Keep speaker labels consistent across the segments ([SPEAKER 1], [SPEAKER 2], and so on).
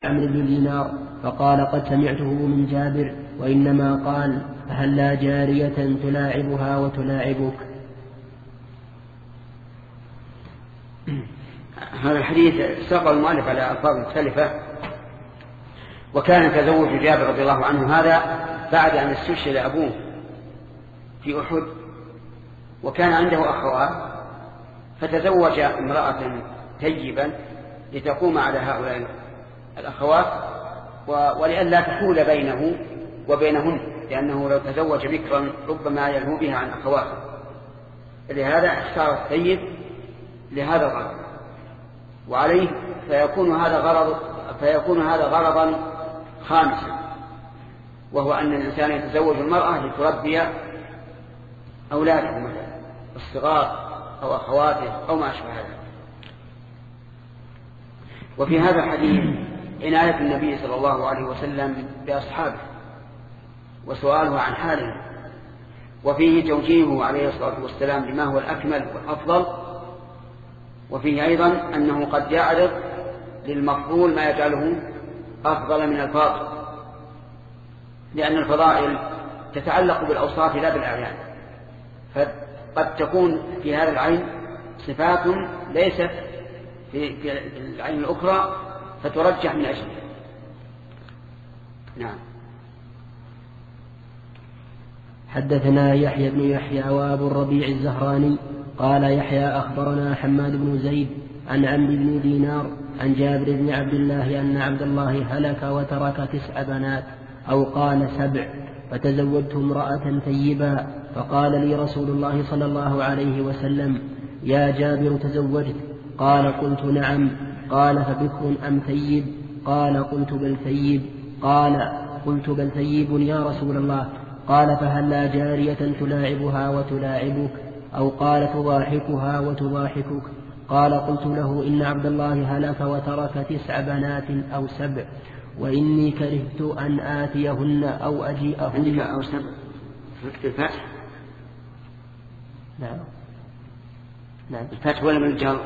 [SPEAKER 1] عمرو بن دينار فقال قد سمعته من جابر وإنما قال هل لا جارية تلاعبها وتلاعبك.
[SPEAKER 2] هذا الحديث ساق المؤلف على ألفاظ مختلفة. وكان تزوج جابر رضي الله عنه هذا بعد أن استشهد أبوه في أحد، وكان عنده أخوات، فتزوج امرأة طيبا لتقوم على هؤلاء الأخوات ولئلا تحول بينه وبينهن، لأنه لو تزوج بكرا ربما يلهو بها عن أخواته، لهذا اختار الطيب لهذا الغرض. وعليه فيكون هذا غرضا خامسا، وهو أن الإنسان يتزوج المرأة لتربي أولاده مثلا الصغار أو أخواته أو ما أشبه ذلك. وفي هذا الحديث عناية النبي صلى الله عليه وسلم بأصحابه وسؤاله عن حالهم، وفيه توجيهه عليه الصلاة والسلام لما هو الأكمل والأفضل، وفيه أيضا أنه قد يعرض للمفضول ما يجعله أفضل من الفاضل، لأن الفضائل تتعلق بالأوصاف لا بالأعيان، فقد تكون في هذا العين صفات ليست في العين الأخرى فترجح من أجلها. نعم.
[SPEAKER 1] حدثنا يحيى بن يحيى وأبو الربيع الزهراني قال يحيى أخبرنا حماد بن زيد عن عمرو بن دينار عن جابر بن عبد الله أن عبد الله هلك وترك 9 بنات أو قال 7، فتزوجت امرأة ثيبا، فقال لي رسول الله صلى الله عليه وسلم يا جابر تزوجت؟ قال قلت نعم. قال فبكر أم ثيب؟ قال قلت بل ثيب. قال قلت بل ثيب يا رسول الله. قال فهل لا جارية تلاعبها وتلاعبك؟ أو قال تضاحكها وتضاحكك؟ قال قلت له إن عبد الله هلك وترك 9 بنات أو 7، وإني كرهت أن آتيهن أو أجيئهن.
[SPEAKER 2] أو 7 في الفتح؟
[SPEAKER 1] نعم.
[SPEAKER 2] الفتح ولا من الجر؟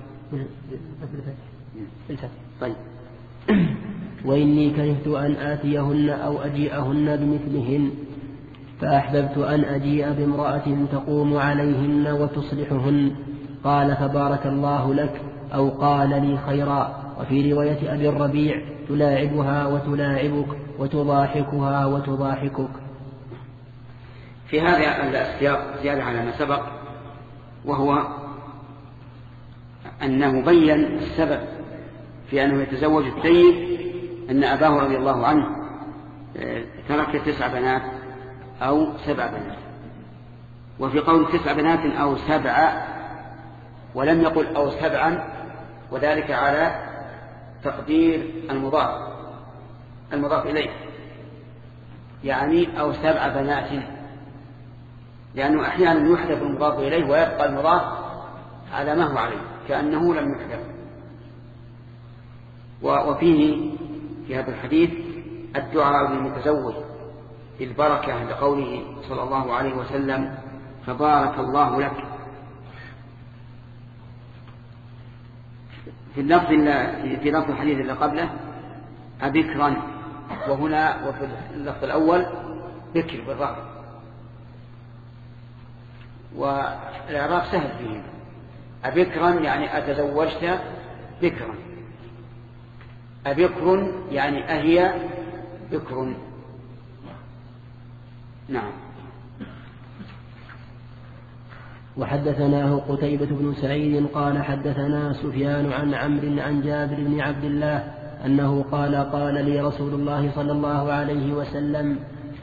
[SPEAKER 1] الفتح.
[SPEAKER 2] طيب.
[SPEAKER 1] وإني كرهت أن آتيهن أو أجيئهن بمثلهن، فأحببت أن أجيء بامرأة تقوم عليهن وتصلحهن. قال فبارك الله لك، أو قال لي خيرا. وفي رواية أبي الربيع تلاعبها وتلاعبك وتضاحكها وتضاحكك.
[SPEAKER 2] في هذا السياق زيادة على ما سبق، وهو أنه بين السبب في أنه يتزوج الثيب أن أباه رضي الله عنه ترك 9 بنات أو 7 بنات. وفي قول 9 بنات أو 7، ولم يقل أو 7، وذلك على تقدير المضاف إليه، يعني أو 7 بنات، لأنه أحيانا يحذف المضاف إليه ويبقى المضاف على ما هو عليه كأنه لم يحذف. وفيه في هذا الحديث الدعاء للمتزوج بالبركة لقوله صلى الله عليه وسلم فبارك الله لك. في لفظ الحديث اللي قبله أبكرا، وهنا وفي اللفظ الأول بكر بالرفع، والإعراب سهل فيه. أبكرا يعني أتزوجت بكرا، أبكر يعني أهي بكر. نعم.
[SPEAKER 1] وحدثناه قتيبة بن سعيد قال حدثنا سفيان عن عمرو عن جابر بن عبد الله أنه قال لي رسول الله صلى الله عليه وسلم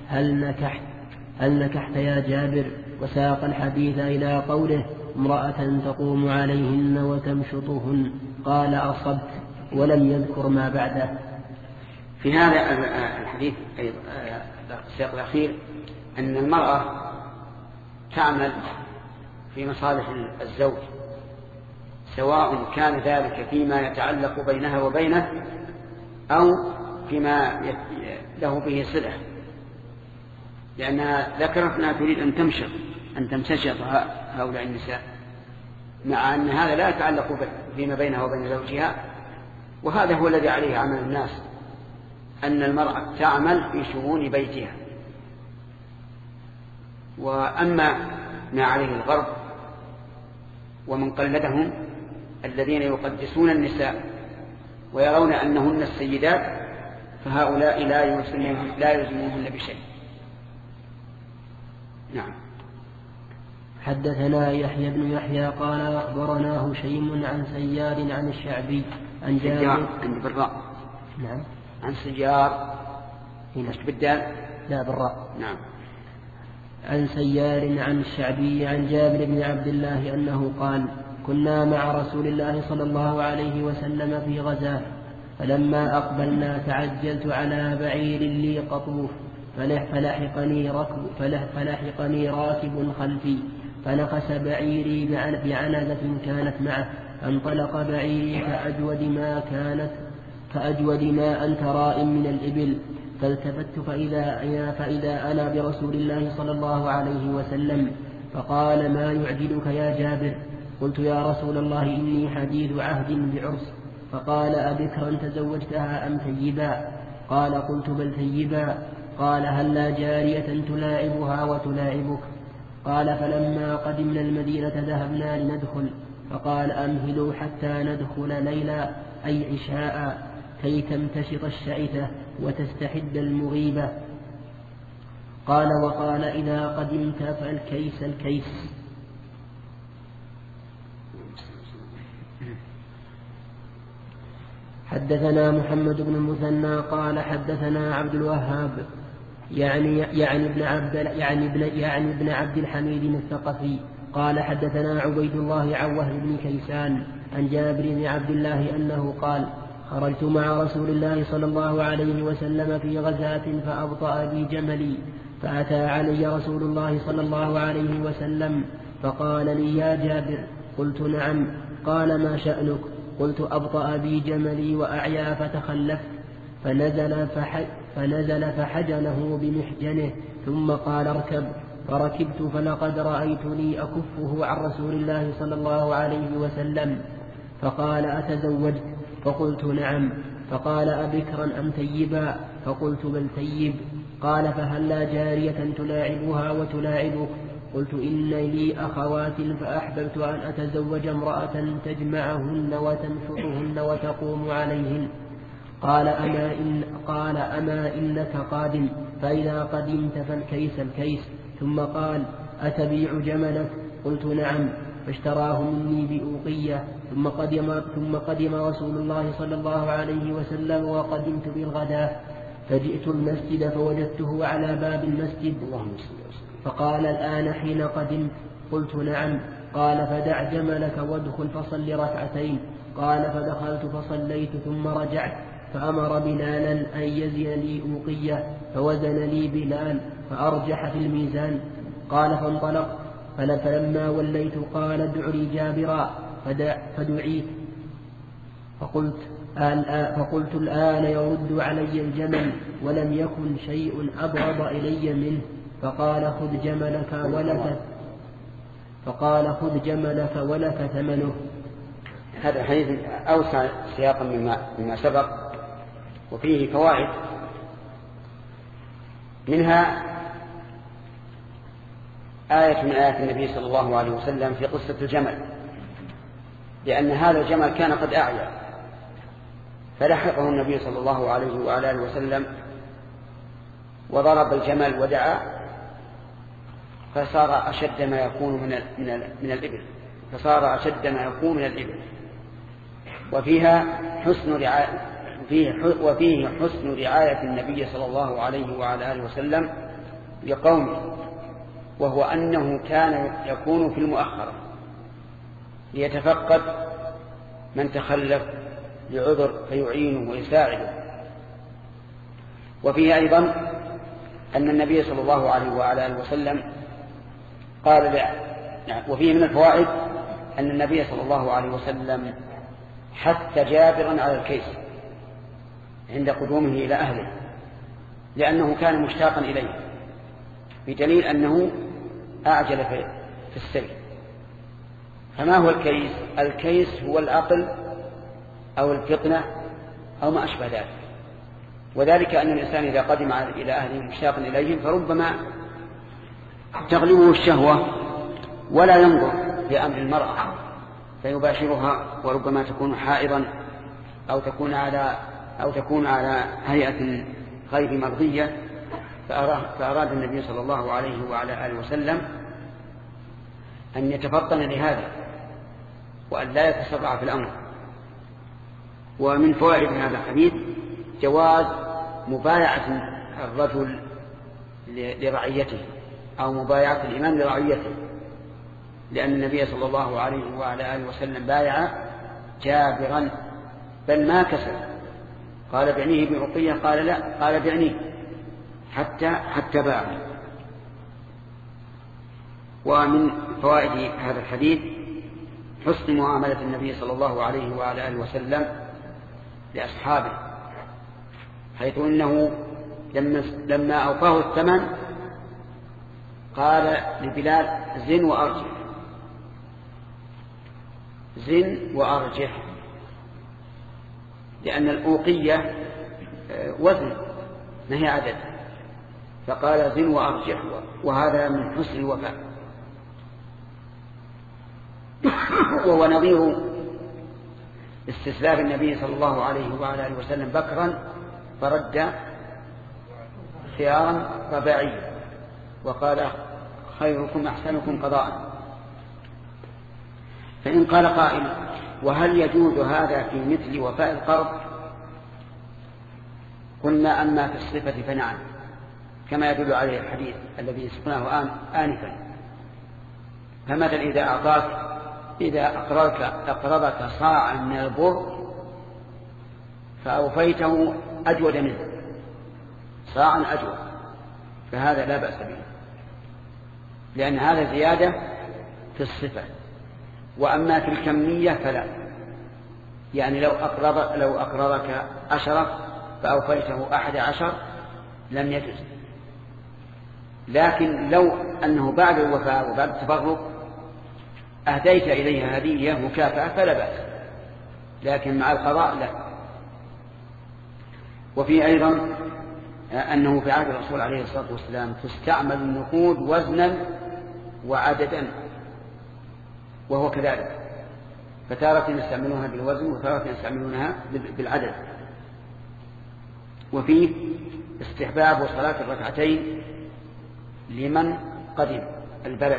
[SPEAKER 1] هل نكحت يا جابر؟ وساق الحديث إلى قوله امرأة تقوم عليهن وتمشطهن. قال أصبت، ولم يذكر ما بعده.
[SPEAKER 2] في هذا الحديث السياق الأخير أن المرأة تعمل في مصالح الزوج، سواء كان ذلك فيما يتعلق بينها وبينه أو فيما له به صلة، لأنها ذكرت أنها تريد أن تمتشط هؤلاء النساء، مع أن هذا لا يتعلق فيما بينها وبين زوجها، وهذا هو الذي عليه عمل الناس، أن المرأة تعمل في شؤون بيتها. وأما ما عليه الغرب ومن قلدهم الذين يقدسون النساء ويرون أنهن السيدات، فهؤلاء لا يلزموهن بشيء. نعم.
[SPEAKER 1] حدثنا يحيى بن يحيى قال أخبرنا هشيم عن سيار عن الشعبي عن جابر
[SPEAKER 2] عند بالراء.
[SPEAKER 1] نعم.
[SPEAKER 2] عن سيار
[SPEAKER 1] هنا
[SPEAKER 2] بالدال.
[SPEAKER 1] لا بالراء.
[SPEAKER 2] نعم.
[SPEAKER 1] عن سيار عن الشعبي عن جابر بن عبد الله أنه قال كنا مع رسول الله صلى الله عليه وسلم في غزاة، فلما أقبلنا تعجلت على بعير لي قطوف، فلحقني راكب خلفي، فنخس بعيري بعنزة كانت معه، فانطلق بعيري كأجود ما أنت راء من الإبل، فالتفت فإذا أنا برسول الله صلى الله عليه وسلم، فقال ما يعجلك يا جابر؟ قلت يا رسول الله إني حديث عهد بعرس. فقال أبكرا تزوجتها أم ثيبا؟ قال قلت بل ثيبا. قال هلا جارية تلاعبها وتلاعبك؟ قال فلما قدمنا المدينة ذهبنا لندخل، فقال أمهلوا حتى ندخل ليلا أي عشاء كي تمتشط الشعثة وتستحد المغيبة. قال وقال إذا قدمت فالكيس الكيس. حدثنا محمد بن المثنى قال حدثنا عبد الوهاب يعني ابن عبد الحميد الثقفي قال حدثنا عبيد الله عن وهب بن كيسان عن جابر بن عبد الله أنه قال خرجت مع رسول الله صلى الله عليه وسلم في غزاة فأبطأ بي جملي، فأتى علي رسول الله صلى الله عليه وسلم فقال لي يا جابر؟ قلت نعم. قال ما شأنك؟ قلت أبطأ بي جملي وأعيا فتخلفت، فنزل فحجنه بمحجنه ثم قال اركب، فركبت فلقد رأيتني أكفه عن رسول الله صلى الله عليه وسلم. فقال أتزوجت؟ فقلت نعم. فقال أبكرا أم ثيبا؟ فقلت بل ثيب. قال فهلا جارية تلاعبها وتلاعبك؟ قلت إن لي أخوات فأحببت أن أتزوج امرأة تجمعهن وتنشطهن وتقوم عليهن. قال أما إنك قادم؟ فإذا قدمت فالكيس الكيس. ثم قال أتبيع جملك؟ قلت نعم. فاشتراه مني بأوقية. ثم قدم رسول الله صلى الله عليه وسلم وقدمت بالغداة، فجئت المسجد فوجدته على باب المسجد، فقال الآن حين قدمت؟ قلت نعم. قال فدع جملك وادخل فصل ركعتين. قال فدخلت فصليت ثم رجعت، فأمر بلالا أن يزن لي أوقية، فوزن لي بلال فأرجح في الميزان. قال فانطلق، فلما وليت قال ادع لي جابرا، فدعيت، فقلت الآن يرد علي الجمل، ولم يكن شيء أبغض إلي منه. فقال خذ جملك ولك ثمنه.
[SPEAKER 2] هذا حديث أوسع سياقا مما سبق، وفيه فوائد، منها آية من آيات النبي صلى الله عليه وسلم في قصة الجمل، لأن هذا الجمل كان قد أعيا، فلحقه النبي صلى الله عليه وآله وسلم وضرب الجمل ودعا، فصار أشد ما يكون من الإبل، وفيه حسن رعاية النبي صلى الله عليه وعلى آله وسلم لقومه، وهو أنه كان يكون في المؤخرة ليتفقد من تخلف لعذر فيعينه ويساعده. وفيه أيضا أن النبي صلى الله عليه وعلى آله وسلم قال وفيه من الفوائد أن النبي صلى الله عليه وسلم حث جابرا على الكيس عند قدومه إلى أهله، لأنه كان مشتاقا إليه، بدليل أنه أعجل في السير. فما هو الكيس؟ الكيس هو العقل أو الفطنة أو ما أشبه ذلك. وذلك أن الإنسان إذا قدم إلى أهله مشتاقا إليهم فربما تغلبه الشهوة ولا ينظر لأمر المرأة فيباشرها، وربما تكون حائضا أو تكون على هيئة غير مرضية، فأراد النبي صلى الله عليه وعلى آله وسلم أن يتفطن لهذا وأن لا يتسرع في الأمر. ومن فوائد هذا الحديث جواز مبايعة الرجل لرعيته أو مبايعة الإمام لرعيته، لأن النبي صلى الله عليه وعلى آله وسلم بايع جابرا بل ما كسب، قال بعنيه برقية، قال لا، قال بعنيه حتى باع. ومن فوائد هذا الحديث حسن معاملة النبي صلى الله عليه وعلى آله وسلم لأصحابه، حيث إنه لما أوفاه الثمن قال لبلال زن وأرجح، زن وأرجح، لأن الأوقية وزن ما هي عدد، فقال زن وأرجح، وهذا من حسن الوفاء. وهو نظير استسلام النبي صلى الله عليه وعلى آله وسلم بكرا فرد خيارا رباعيا وقال خيركم أحسنكم قضاء. فإن قال قائل وهل يجوز هذا في مثل وفاء القرض؟ قلنا أما في الصفة فنعم، كما يدل عليه الحديث الذي سقناه آنفا. فمثل إذا أقرضك صاعا من البر فأوفيته أجود منه، صاعا أجود، فهذا لا بأس به، لأن هذا زيادة في الصفة. وأما في الكمية فلا، يعني لو أقرضك 10 فأوفيته 11 لم يجوز. لكن لو أنه بعد الوفاء وبعد التفرق أهديت إليها هدية مكافأة فلا بأس، لكن مع القضاء لا. وفي أيضا أنه في عهد الرسول عليه الصلاة والسلام تستعمل النقود وزنا وعددا، وهو كذلك، فتارة يستعملونها بالوزن وتارة يستعملونها بالعدد. وفيه استحباب صلاة الركعتين لمن قدم البلد،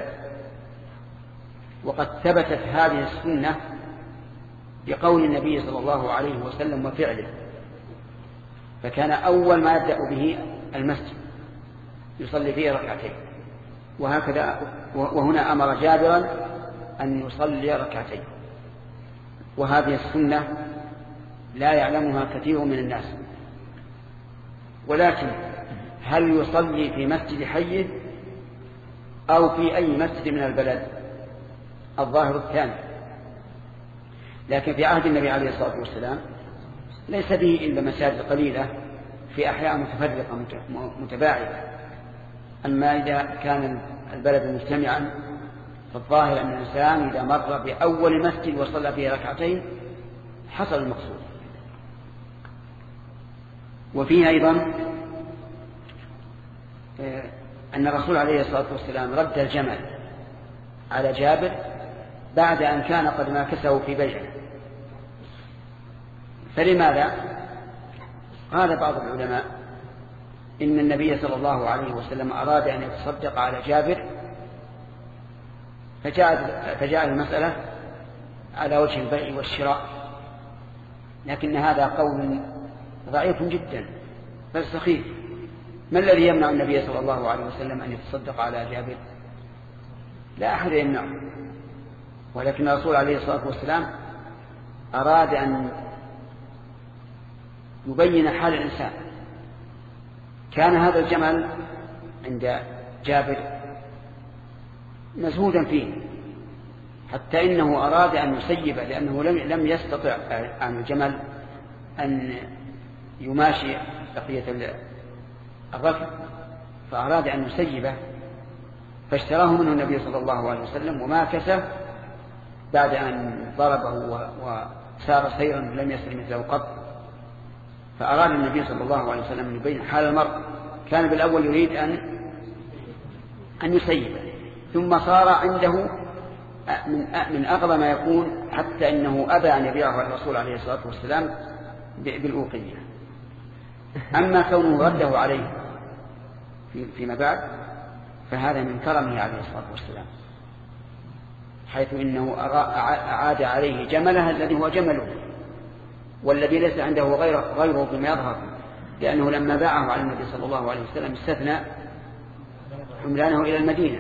[SPEAKER 2] وقد ثبتت هذه السنة بقول النبي صلى الله عليه وسلم وفعله، فكان أول ما يبدأ به المسجد يصلي فيه ركعتين، وهكذا وهنا أمر جابرا أن يصلي ركعتين. وهذه السنة لا يعلمها كثير من الناس. ولكن هل يصلي في مسجد حيه أو في أي مسجد من البلد؟ الظاهر الثاني. لكن في عهد النبي عليه الصلاة والسلام ليس به إلا مساجد قليلة في أحياء متفرقة متباعدة. أما إذا كان البلد مجتمعا فالظاهر أن الإنسان إذا مر بأول مسجد وصلى فيه ركعتين حصل المقصود. وفيه أيضا أن الرسول عليه الصلاة والسلام رد الجمل على جابر بعد أن كان قد ماكسه في بيعه. فلماذا؟ قال بعض العلماء إن النبي صلى الله عليه وسلم أراد أن يتصدق على جابر، فجاء المسألة على وجه البيع والشراء، لكن هذا قول ضعيف جدا بل سخيف. ما الذي يمنع النبي صلى الله عليه وسلم أن يتصدق على جابر؟ لا أحد يمنعه، ولكن الرسول عليه الصلاة والسلام أراد أن يبين حال الإنسان. كان هذا الجمل عند جابر مزهودا فيه، حتى إنه أراد أن يسيبه، لأنه لم يستطع عن الجمل أن يماشي بقية الركب، فأراد أن يسيبه، فاشتراه منه النبي صلى الله عليه وسلم وماكسه بعد أن ضربه وسار سيرا لم يسر مثله قط. فأراد النبي صلى الله عليه وسلم أن يبين حال المرء. كان بالأول يريد أن يسيبه، ثم صار عنده من أغلى ما يكون، حتى إنه أبى أن يبيعه الرسول عليه الصلاة والسلام بالأوقية. أما كونه رده عليه فيما بعد فهذا من كرمه عليه الصلاة والسلام، حيث إنه أعاد عليه جمله الذي هو جمله، والذي ليس عنده غيره بما يظهر، لأنه لما باعه على النبي صلى الله عليه وسلم استثنى حملانه إلى المدينة،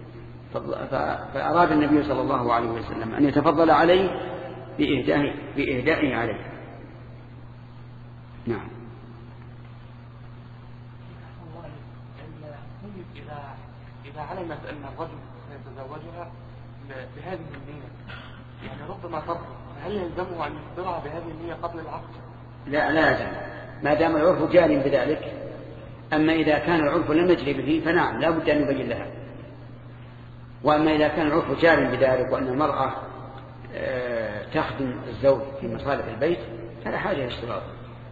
[SPEAKER 2] فأراد النبي صلى الله عليه وسلم أن يتفضل عليه بإهدائه عليه. نعم.
[SPEAKER 3] إذا علمت أن الرجل سيتزوجها بهذه النية، يعني ربما ترفض، هل يلزمه أن يخبرها بهذه النية قبل العقد؟
[SPEAKER 2] لا لازم، ما دام العرف جاري بذلك. أما إذا كان العرف لم يجري به فنعم لا بد أن يبين لها. وأما إذا كان العرف جاري بذلك وأن المرأة تخدم الزوج في مصالح البيت فلا حاجة للاشتراط.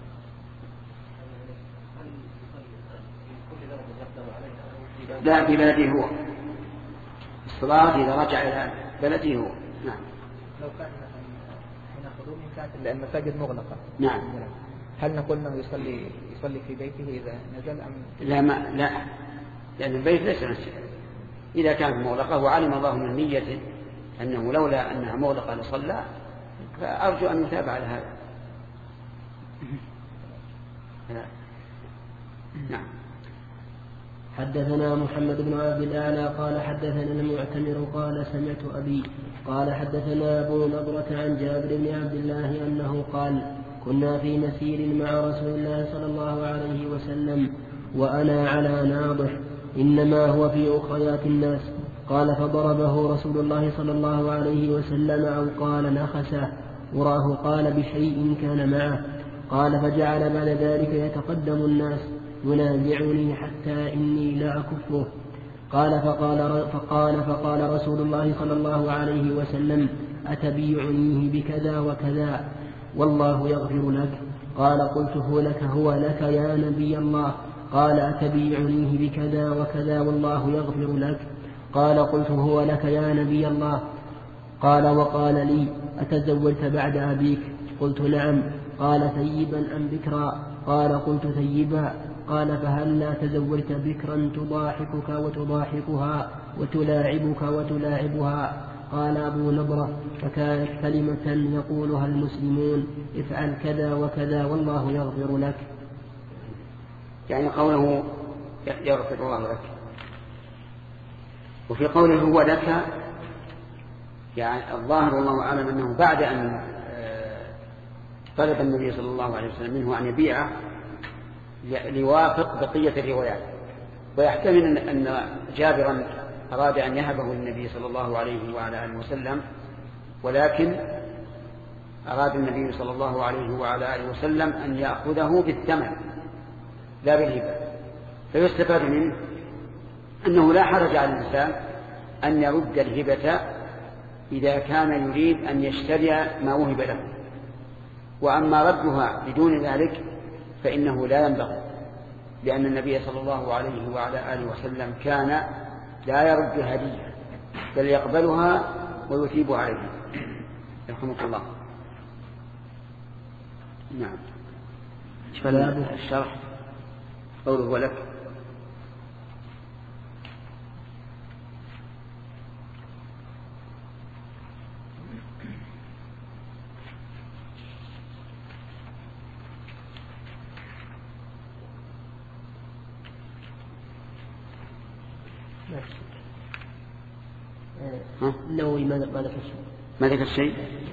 [SPEAKER 2] لا ببلده هو، الصلاة إذا رجع إلى بلده هو. نعم.
[SPEAKER 4] لو كان هنا خدوم كانت المساجد مغلقة،
[SPEAKER 2] نعم،
[SPEAKER 4] هل نقول أنه يصلي في بيته إذا نزل أم
[SPEAKER 2] لا، لأن البيت ليس مسجدا. إذا كانت مغلقة وعلم الله من نيته أنه لولا أنها مغلقة لصلى، فأرجو أن يتابع على هذا. نعم.
[SPEAKER 1] حدثنا محمد بن عبد الأعلى قال حدثنا المعتمر قال سمعت أبي قال حدثنا أبو نضرة عن جابر بن عبد الله أنه قال كنا في مسير مع رسول الله صلى الله عليه وسلم وأنا على ناضح إنما هو في أخريات الناس. قال فضربه رسول الله صلى الله عليه وسلم أو قال نخسه، وراه قال بشيء كان معه. قال فجعل بعد ذلك يتقدم الناس ينازعني حتى إني لا أكفه. قال فقال رسول الله صلى الله عليه وسلم أتبيعنيه بكذا وكذا والله يغفر لك؟ قال قلت هو لك يا نبي الله. قال أتبيعنيه بكذا وكذا والله يغفر لك؟ قال قلت هو لك يا نبي الله. قال وقال لي أتزوجت بعد أبيك؟ قلت نعم. قال ثيبا أم بكرا؟ قال قلت ثيبا. قال فهل لا تزوجت بكرا تضاحكك وتضاحكها وتلاعبك وتلاعبها؟ قال أبو نضرة فكانت كلمة يقولها المسلمون افعل كذا وكذا والله يغفر لك،
[SPEAKER 2] يعني قوله يغفر الله لك. وفي قوله هو لك يعني الظاهر والله أعلم أنه بعد أن طلب النبي صلى الله عليه وسلم منه أن يبيعه ليوافق بقية الروايات، ويحتمل أن جابرا أراد أن يهبه للنبي صلى الله عليه وعلى آله وسلم، ولكن أراد النبي صلى الله عليه وعلى آله وسلم أن يأخذه بالثمن لا بالهبة. فيستفاد منه أنه لا حرج على الإنسان أن يرد الهبة إذا كان يريد أن يشتري ما وهب له، وأما ردها بدون ذلك فإنه لا ينبغي، لأن النبي صلى الله عليه وعلى آله وسلم كان لا يرد هدية بل يقبلها ويثيب عليها. يرحمك الله. نعم. الشرح قوله ولك.
[SPEAKER 1] النووي ما ذكر شيء.
[SPEAKER 2] ما ذكر شيء.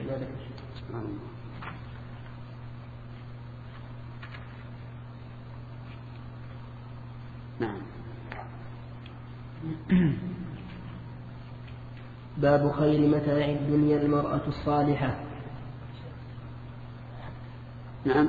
[SPEAKER 2] نعم.
[SPEAKER 1] باب خير متاع الدنيا المرأة الصالحة.
[SPEAKER 2] نعم.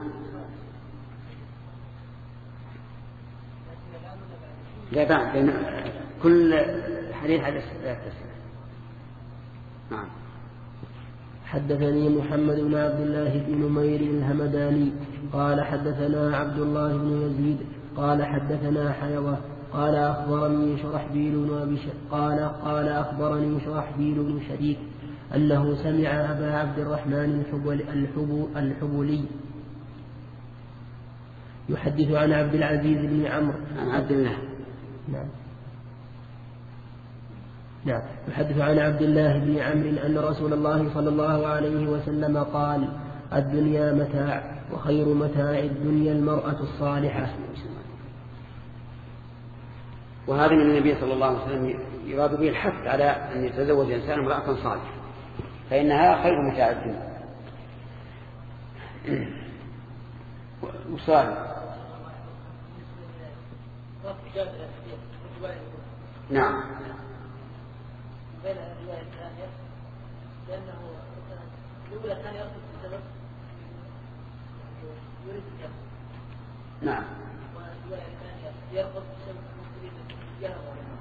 [SPEAKER 2] لا بعد كل حديث لا تسمع. نعم.
[SPEAKER 1] حدثني محمد بن عبد الله بن نمير الهمداني قال حدثنا عبد الله بن يزيد قال حدثنا حيوة قال أخبرني شرحبيل بن شريك أنه سمع أبا عبد الرحمن الحبلي يحدث عن عبد العزيز بن عمرو
[SPEAKER 2] عن عبد الله
[SPEAKER 1] نعم يحدث عن عبد الله بن عمرو أن رسول الله صلى الله عليه وسلم قال: الدنيا متاع، وخير متاع الدنيا المرأة الصالحة.
[SPEAKER 2] وهذا من النبي صلى الله عليه وسلم يراد به الحث على أن يتزوج الإنسان امرأة صالحة، فإنها خير متاع الدنيا. وصالح نعم.
[SPEAKER 5] بين الرواية الثانية لأنه الأولى كان يرفض بسبب يريد الجهل.
[SPEAKER 2] نعم.
[SPEAKER 5] والرواية الثانية يرفض بسبب يريد الجهل.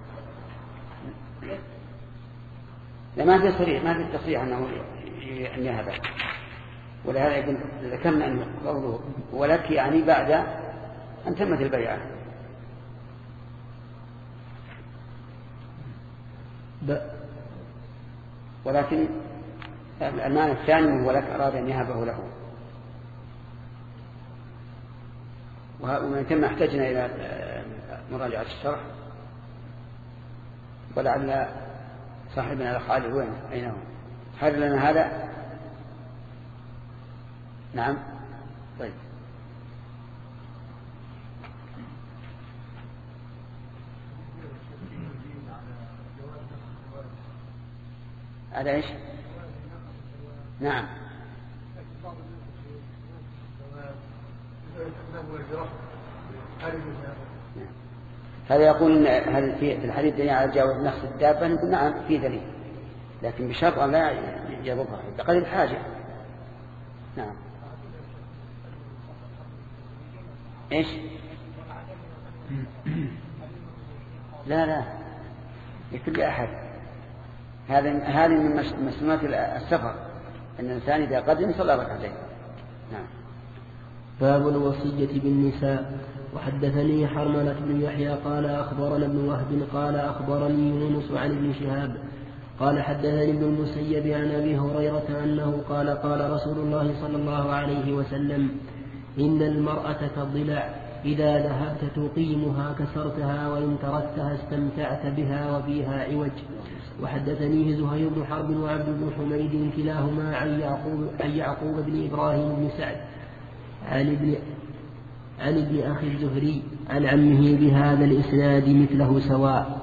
[SPEAKER 2] لا، ما في صريح، ما في تصريح أنه أن يهب، ولهذا يقول ذكرنا أن قوله ولك يعني بعد أن تمت البيعة. ولكن المعنى الثاني ولك أراد أن يهبه له. ومن ثم احتجنا إلى مراجعة الشرح، ولعل صاحبنا الخالد وين أين هو؟ هل لنا هذا؟ نعم. طيب هذا ايش؟ نعم. هذا يقول هل في الحديث دليل على جواز نخس الدابة؟ نقول نعم في دليل، لكن بشرط أن لا يضرها بقدر الحاجة. نعم. ايش؟ لا لكل أحد. هذه من مسلمات السفر، أن الإنسان إذا قدم صلى ركعتين. نعم.
[SPEAKER 1] باب الوصية بالنساء. وحدثني حرملة بن يحيى قال أخبرنا ابن وهب قال أخبرني يونس عن ابن شهاب قال حدثني ابن المسيب عن أبي هريرة أنه قال قال رسول الله صلى الله عليه وسلم: إن المرأة كالضلع، إذا ذهبت تقيمها كسرتها، وإن تركتها استمتعت بها وفيها عوج. وحدثنيه زهير بن حرب وعبد بن حميد كلاهما عن يعقوب بن إبراهيم بن سعد عن ابن أخي الزهري عن عمه بهذا الإسناد مثله سواء.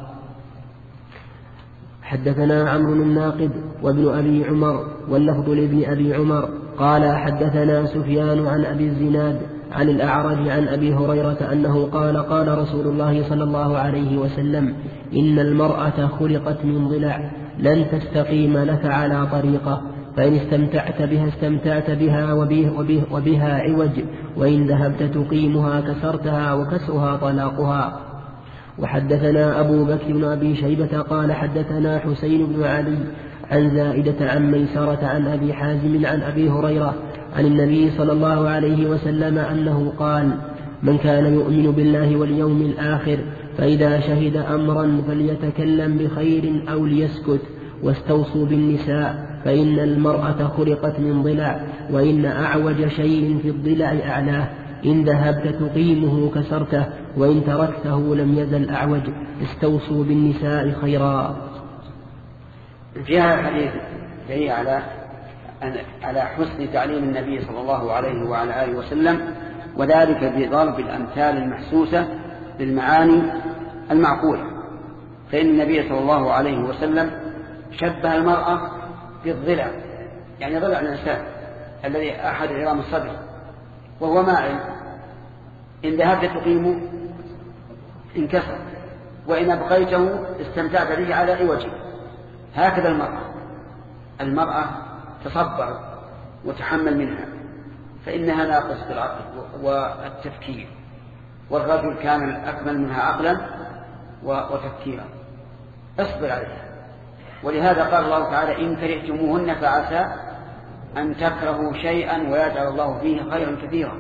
[SPEAKER 1] حدثنا عمرو الناقد وابن أبي عمر واللفظ لابن أبي عمر قال حدثنا سفيان عن أبي الزناد عن الأعرج عن أبي هريرة أنه قال قال رسول الله صلى الله عليه وسلم: إن المرأة خلقت من ضلع، لن تستقيم لك على طريقة، فإن استمتعت بها استمتعت بها وبها عوج، وإن ذهبت تقيمها كسرتها، وكسرها طلاقها. وحدثنا أبو بكر بن أبي شيبة قال حدثنا حسين بن علي عن زائدة عن ميسرة عن أبي حازم عن أبي هريرة عن النبي صلى الله عليه وسلم أنه قال: من كان يؤمن بالله واليوم الآخر فإذا شهد أمرا فليتكلم بخير أو ليسكت، واستوصوا بالنساء، فإن المرأة خلقت من ضلع، وإن أعوج شيء في الضلع أعلاه، إن ذهبت تقيمه كسرته، وإن تركته لم يزل أعوج، استوصوا بالنساء خيرا.
[SPEAKER 2] في هذا الحديث دليل على حسن تعليم النبي صلى الله عليه وعلى آله وسلم، وذلك بضرب الأمثال المحسوسة للمعاني المعقولة. فإن النبي صلى الله عليه وسلم شبه المرأة بالضلع، يعني ضلع الإنسان الذي أحد عظام الصدر، وهو ماعل، إن ذهبت تقيمه انكسر، وإن أبقيته استمتعت به على عوجه. هكذا المرأة تصبر وتحمل منها، فإنها ناقصة العقل والتفكير، والرجل كان أكمل منها عقلا وتفكيرا. اصبر عليها. ولهذا قال الله تعالى: إن كرهتموهن فعسى أن تكرهوا شيئا ويجعل الله فيه خيرا كثيرا،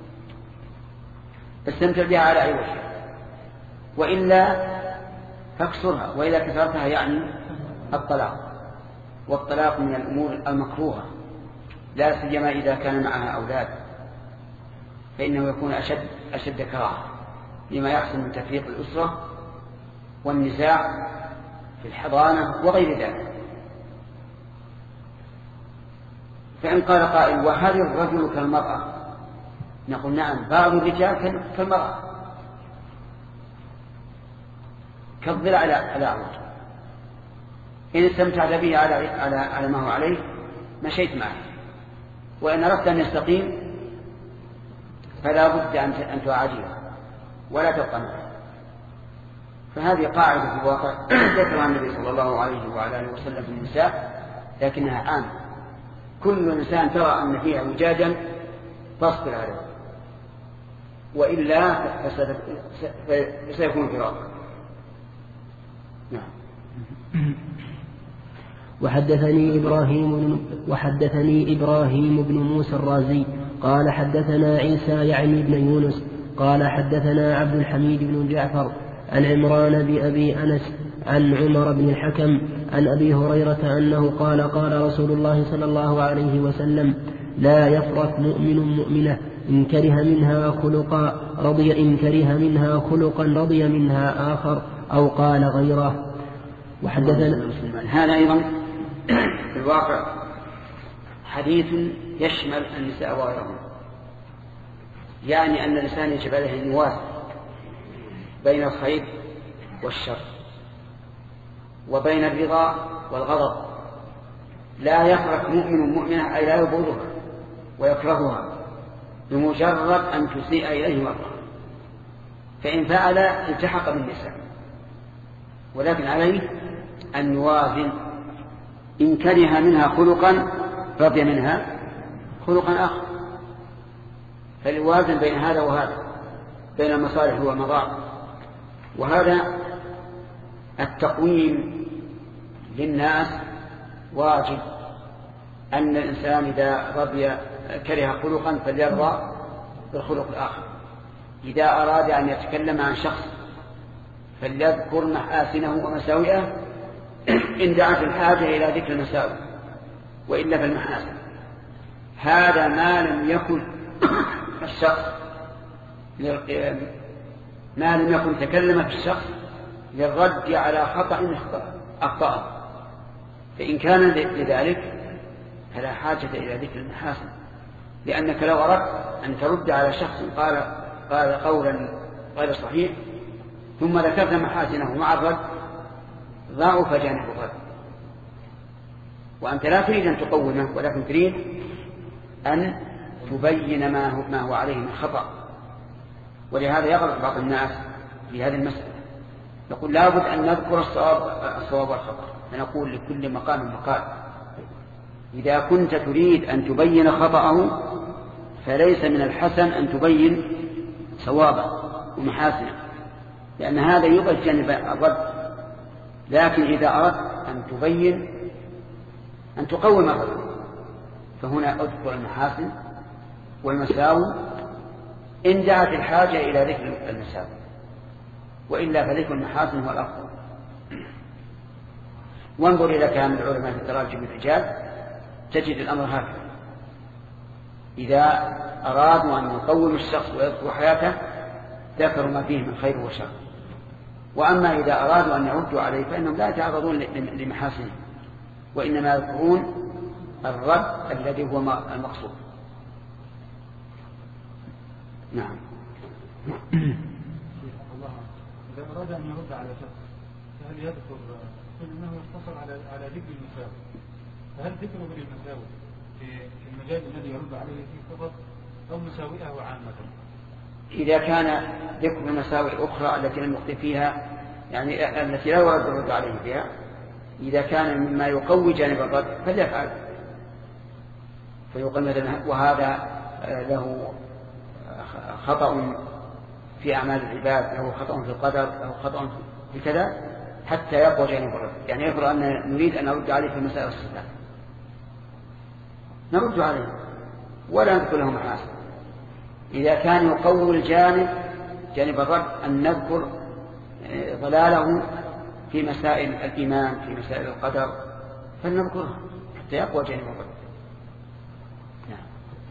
[SPEAKER 2] استمتع بها على أي وجه، وإلا فاكسرها، وإذا كسرتها يعني الطلاق، والطلاق من الأمور المكروهة، لا سيما إذا كان معها أولاد، فإنه يكون أشد كراهة لما يحصل من تفريق الأسرة والنزاع في الحضانة وغير ذلك. فإن قال قائل وهل الرجل كالمرأة؟ نقول نعم، بعض الرجال كالمرأة، كالضلع على عود، إن استمتعت به على ما هو عليه مشيت معه، وإن أردت أن يستقيم فلا بد أن تعادله ولا تبقى معه. فهذه قاعدة في الواقع ذكرها النبي صلى الله عليه وعلى آله وسلم في النساء، لكنها عامة، كل إنسان ترى أن فيها وجادا فاصبر عليه، وإلا فسيكون فراق. نعم.
[SPEAKER 1] وحدثني إبراهيم بن موسى الرازي قال حدثنا عيسى يعني بن يونس قال حدثنا عبد الحميد بن جعفر عن عمران بأبي أنس عن عمر بن الحكم عن أبي هريرة أنه قال قال رسول الله صلى الله عليه وسلم لا يفرق مؤمن مؤمنة إن كره منها خلقا رضي منها آخر أو قال غيره. وحدثنا
[SPEAKER 2] هذا أيضا في الواقع حديث يشمل النساء وغيرهم، يعني أن الإنسان يجب عليه أن يوازن بين الخير والشر وبين الرضا والغضب. لا يفرق مؤمن مؤمنة أي لا يبغضها ويكرهها بمجرد أن تسيء إليه مرة، فإن فعل التحق بالنساء، ولكن عليه أن يوازن، إن كره منها خلقا رضي منها خلقا آخر، فليوازن بين هذا وهذا، بين المصالح والمضار. وهذا التقويم للناس واجب، أن الإنسان إذا كره خلقا فليرضى بالخلق الآخر، إذا أراد أن يتكلم عن شخص فليذكر محاسنه ومساوئه إن دعت الحاجة إلى ذكر المساوئ، وإلا فالمحاسن. هذا ما لم يكن الشخص ما لم يكن تكلم في الشخص للرد على خطأ أخطأ، فإن كان لذلك فلا حاجة إلى ذكر المحاسن، لأنك لو أردت أن ترد على شخص قال قولا غير صحيح ثم ذكرت محاسنه مع الرد ضعف جانب الرد، وأنت لا تريد أن تقومه، ولكن تريد أن تبين ما هو عليه من خطأ. ولهذا يغلط بعض الناس في هذه المسألة، يقول لابد أن نذكر الصواب والخطأ، فنقول لكل مقام مقال. إذا كنت تريد أن تبين خطأه فليس من الحسن أن تبين صوابه ومحاسنه، لأن هذا يبقى جانب الرد. لكن إذا أردت أن تبين أن تقوم الرد فهنا أذكر المحاسن والمساوي إن دعت الحاجة إلى ذكر المساوي، وإلا فذكر المحاسن هو الأفضل. وانظر إلى كلام العلماء في تراجم الرجال تجد الأمر هكذا، إذا أرادوا أن يقوم الشخص ويذكر حياته ذكروا ما فيه من خير وشر، وأما إذا أرادوا أن يردوا عليه فإنهم لا يتعرضون لمحاسنه، وإنما يذكرون الرد الذي هو المقصود. نعم.
[SPEAKER 6] إذا أراد أن يرد على شخص فهل يذكر أنه يقتصر على ذكر المساوي، فهل ذكره للمساوي في المجال الذي يرد عليه فيه فقط أو مساوئه عامة؟
[SPEAKER 2] إذا كان ذكر المساوئ الأخرى التي لم يخطئ فيها، يعني التي لا يرد الرد عليه فيها، إذا كان مما يقوي جانب الرد فليفعل فيقول مثلا وهذا له خطأ في أعمال العباد، له خطأ في القدر، له خطأ في كذا، حتى يقوى جانب الرد. يعني يفرض أن نريد أن نرد عليه في مسائل الصفات، نرد عليه ولا نذكر له محاسن. إذا كان يقوي الجانب جانب الرد أن نذكر ضلاله في مسائل الإيمان في مسائل القدر فلنذكرها حتى يقوى جانب الرد. نعم.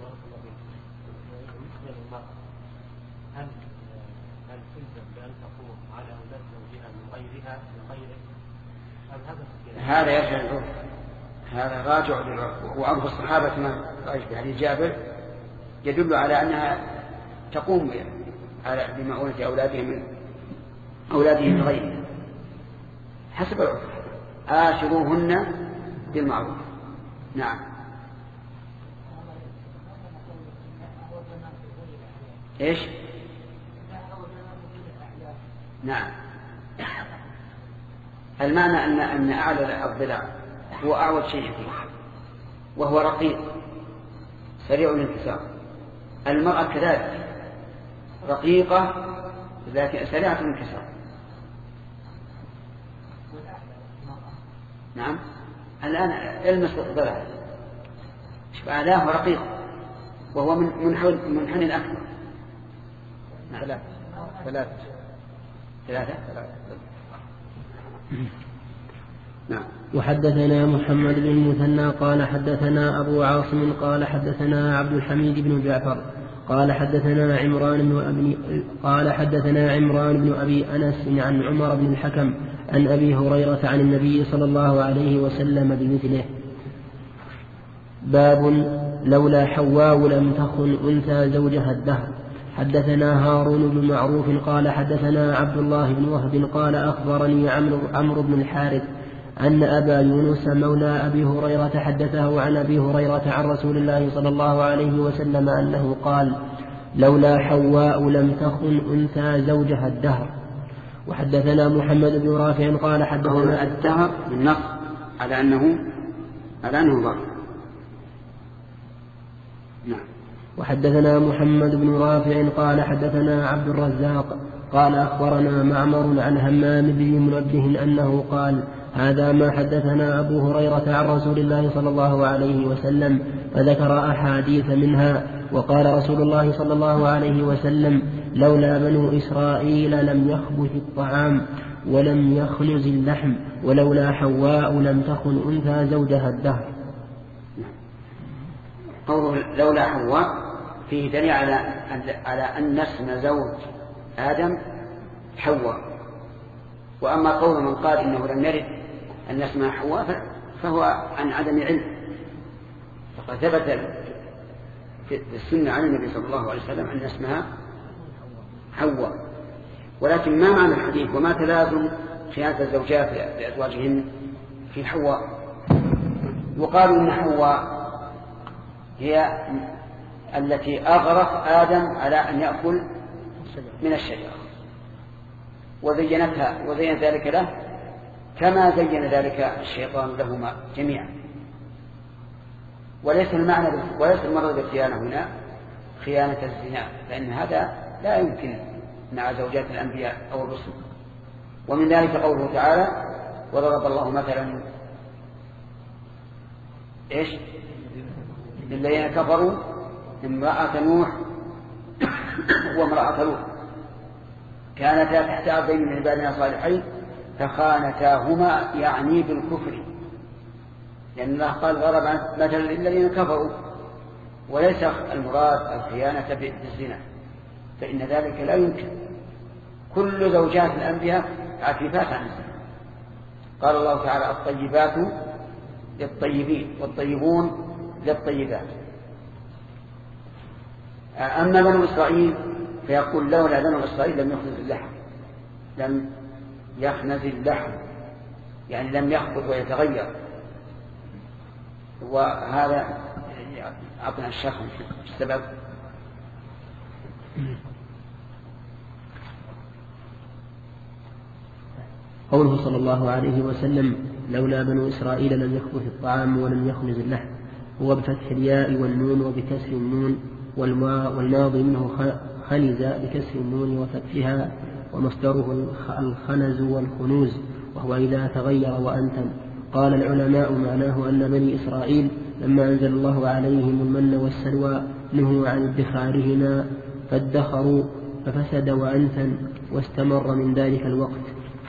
[SPEAKER 7] هل تلزم بأن تقوم على أولاد زوجها من غيرها من غيره؟
[SPEAKER 2] هذا يرجع للعرف، هذا راجع للعرف. وعرف الصحابة ما رأيت بحديث جابر يدل على أنها تقوم بمعونة أولادهم من غيرها حسب العرف. آشروهن بالمعروف. نعم. إيش؟ نعم. المعنى أن أعلى الضلع هو أعوج شيء فيه وهو رقيق سريع الانكسار. المرأة كذلك رقيقة لكن سريعة الانكسار. نعم. الآن المس الضلع أعلاه رقيق وهو منحنى أكثر.
[SPEAKER 4] نعم. ثلاثة.
[SPEAKER 2] نعم.
[SPEAKER 1] وحدثنا محمد بن المثنى قال حدثنا أبو عاصم قال حدثنا عبد الحميد بن جعفر قال حدثنا عمران بن أبي أنس عن عمر بن الحكم عن أبي هريرة عن النبي صلى الله عليه وسلم بمثله. باب لولا حواء لم تخن أنثى زوجها الدهر. حدثنا هارون بن معروف قال حدثنا عبد الله بن وهب قال أخبرني عمرو بن الحارث أن أبا يونس مولى أبي هريرة حدثه عن أبي هريرة عن رسول الله صلى الله عليه وسلم أنه قال لولا حواء لم تخن أنثى زوجها الدهر. وحدثنا محمد بن رافع قال حدثنا
[SPEAKER 2] الدهر بالنص على أنه ضر. نعم.
[SPEAKER 1] وحدثنا محمد بن رافع قال حدثنا عبد الرزاق قال أخبرنا معمر عن همام بن منبه أنه قال هذا ما حدثنا أبو هريرة عن رسول الله صلى الله عليه وسلم فذكر أحاديث منها. وقال رسول الله صلى الله عليه وسلم لولا بنو إسرائيل لم يخبث الطعام ولم يخنز اللحم ولولا حواء لم تخن أنثى زوجها الدهر.
[SPEAKER 2] قوله لولا حواء فيه دليل على أن اسم زوج آدم حواء. وأما قول من قال إنه لم يرد أن اسمها حواء فهو عن عدم علم. فقد ثبت في السنة عن النبي صلى الله عليه وسلم أن اسمها حواء. ولكن ما معنى الحديث وما تلازم خيانة الزوجات لأزواجهن في حواء؟ وقالوا إن حواء هي التي أغرت آدم على أن يأكل من الشجرة وزين ذلك له كما زين ذلك الشيطان لهما جميعا. وليس المرض بالخيانة هنا خيانة الزنا، لأن هذا لا يمكن مع زوجات الأنبياء أو الرسل. ومن ذلك قوله تعالى وضرب الله مثلا إيش للذين كفروا امرأة نوح وامرأة لوط كانتا تحت عبدين من عبادنا صالحين فخانتاهما يعني بالكفر، لأن الله قال ضرب مثلا للذين كفروا وليس المراد الخيانة بالزنا، فإن ذلك لا يمكن. كل زوجات الأنبياء عفيفات عن الزنا. قال الله تعالى الطيبات للطيبين والطيبون للطيبات. أما بنو إسرائيل فيقول لولا بنو إسرائيل لم يخنز اللحم يعني لم يخبط ويتغير. وهذا أعطنا الشيخ السبب.
[SPEAKER 1] قوله صلى الله عليه وسلم لولا بنو إسرائيل لم يخبث الطعام ولم يخنز اللحم هو بفتح الياء والنون وبكسر النون والماضي منه خنز بكسر النون وفتحها ومصدره الخنز والخنوز وهو إذا تغير وأنتن. قال العلماء معناه أن بني إسرائيل لما أنزل الله عليهم المن والسلوى نهوا عن ادخارهما فادخروا ففسد وأنثن واستمر من ذلك الوقت.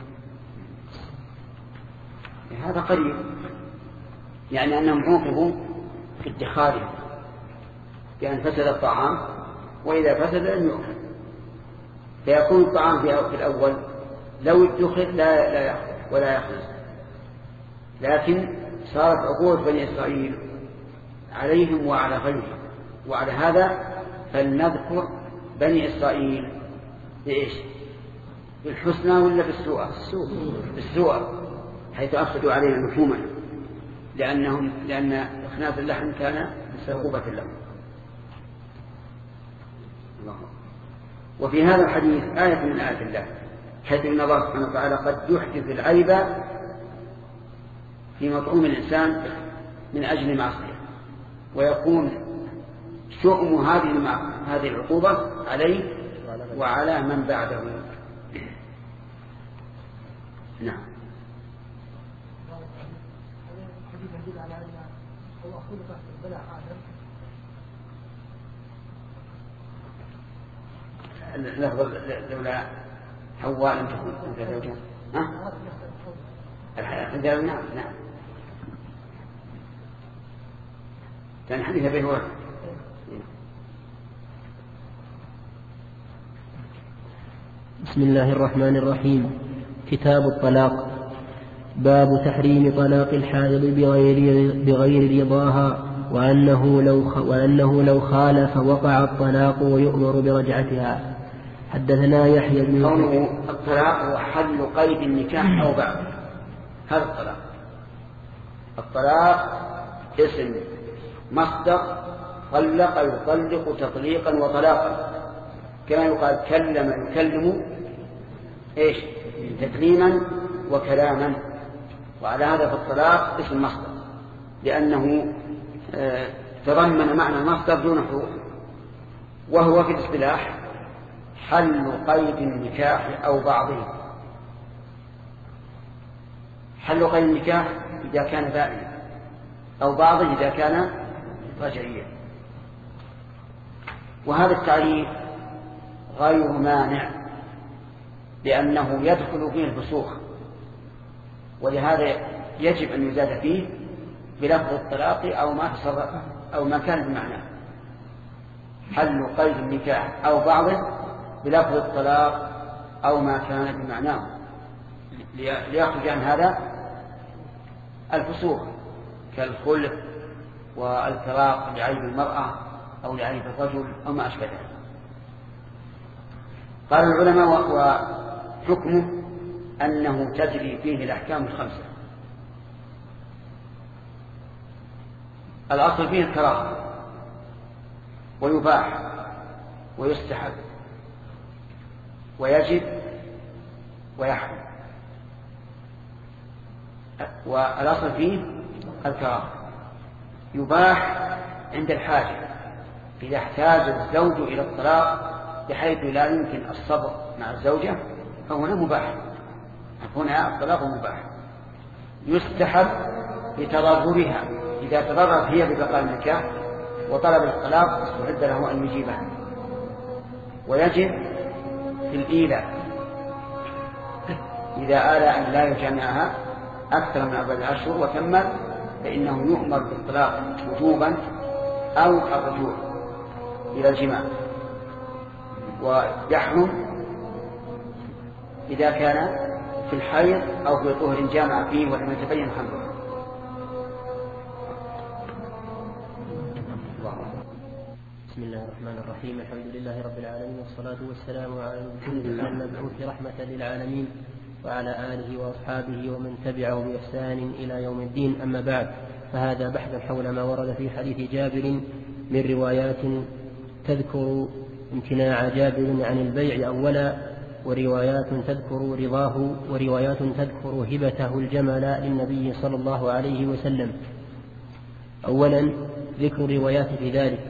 [SPEAKER 2] هذا قريب، يعني أنهم عوقبوا في ادخارهم بأن فسد الطعام، وإذا فسد لم يؤكل، فيكون الطعام في الأول لو ادخر لا يأخذ ولا يخلص، لكن صارت عقوبة بني إسرائيل عليهم وعلى غيرهم. وعلى هذا فلنذكر بني إسرائيل بإيش؟ بالحسنى ولا بالسوء؟ بالسوء، حيث أفسدوا علينا لحوما، لأن إخناث اللحم كان عقوبة لهم. وفي هذا الحديث آية من آيات الله، حيث إن الله سبحانه وتعالى قد يحدث العيب في مطعوم الإنسان من أجل معصية، ويكون شؤم هذه العقوبة عليه وعلى من بعده. نعم. لولا حواء لم تكن زوجها. الرجال نعم كان حديث أبي هريرة.
[SPEAKER 1] بسم الله الرحمن الرحيم. كتاب الطلاق. باب تحريم طلاق الحائض بغير رضاها، وأنه لو خالف وقع الطلاق ويؤمر برجعتها. حدثنا يحيى بن
[SPEAKER 2] قوله الطلاق هو حل قيد النكاح أو بعد. هذا الطلاق اسم مصدر طلق يطلق تطليقا وطلاقا، كما يقال كلم يكلم ايش؟ تكليما وكلاما. وعلى هذا فالطلاق اسم مصدر، لأنه تضمن معنى المصدر دون حروف، وهو في الاصطلاح حل قيد النكاح أو بعضه. حل قيد النكاح إذا كان بائنا، أو بعضه إذا كان رجعيا. وهذا التعريف غير مانع، لأنه يدخل فيه الفسوق، ولهذا يجب أن يزاد فيه بلفظ الطلاق أو ما كان بمعنى. حل قيد النكاح أو بعضه بلفظ الطلاق أو ما كان بمعناه، ليخرج عن هذا الفسوق كالخلع والطلاق لعيب المرأة أو لعيب الرجل أو ما أشبه ذلك. قال العلماء وحكمه أنه تجري فيه الأحكام الخمسة. الأصل فيه الكراهة، ويباح ويستحب ويجب ويحرم. والأصل فيه الكراهة. يباح عند الحاجة، إذا احتاج الزوج إلى الطلاق بحيث لا يمكن الصبر مع الزوجة فهنا مباح، هنا الطلاق مباح. يستحب لتضررها، إذا تضررت هي ببقاء النكاح وطلب الطلاق استحب له أن يجيبها. ويجب في الإيلاء، إذا آل أن لا يجامعها أكثر من 4 أشهر وكمل فإنه يؤمر بالطلاق وجوبا أو الرجوع إلى الجماع. ويحرم إذا كان في الحيض أو في طهر جامع فيه ولم يتبين حمله.
[SPEAKER 1] بسم الله الرحمن الرحيم. الحمد لله رب العالمين، والصلاة والسلام على المبعوث رحمة للعالمين وعلى آله وأصحابه ومن تبعه بإحسان إلى يوم الدين. أما بعد، فهذا بحث حول ما ورد في حديث جابر من روايات تذكر امتناع جابر عن البيع أولا، وروايات تذكر رضاه، وروايات تذكر هبته الجمل للنبي صلى الله عليه وسلم. أولا ذكر روايات في ذلك.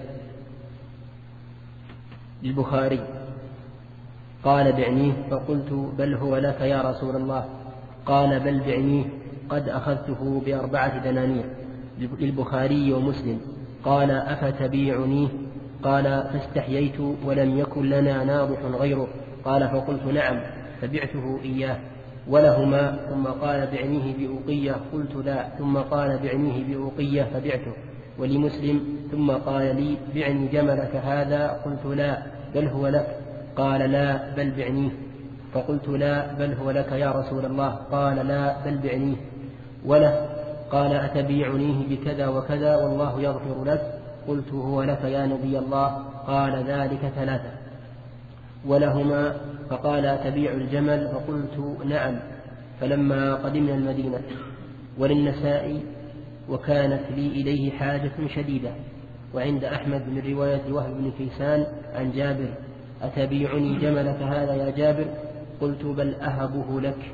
[SPEAKER 1] للبخاري قال بعنيه، فقلت بل هو لك يا رسول الله، قال بل بعنيه قد أخذته ب4 دنانير. للبخاري ومسلم قال أفتبيعني؟ قال فاستحييت ولم يكن لنا ناضح غيره. قال فقلت نعم فبعته إياه. ولهما ثم قال بعنيه بأوقية قلت لا ثم قال بعنيه بأوقية فبعته. ولمسلم ثم قال لي بعني جملك هذا قلت لا بل هو لك. قال لا بل بعنيه. فقلت لا بل هو لك يا رسول الله. قال لا بل بعنيه. وله قال أتبيعنيه بكذا وكذا والله يغفر لك؟ قلت هو لك يا نبي الله. قال ذلك 3. ولهما فقال أتبيع الجمل؟ فقلت نعم. فلما قدمنا المدينة. وللنسائي وكانت لي إليه حاجة شديدة. وعند أحمد من رواية وهب بن كيسان عن جابر أتبيعني جملك هذا يا جابر؟ قلت بل أهبه لك.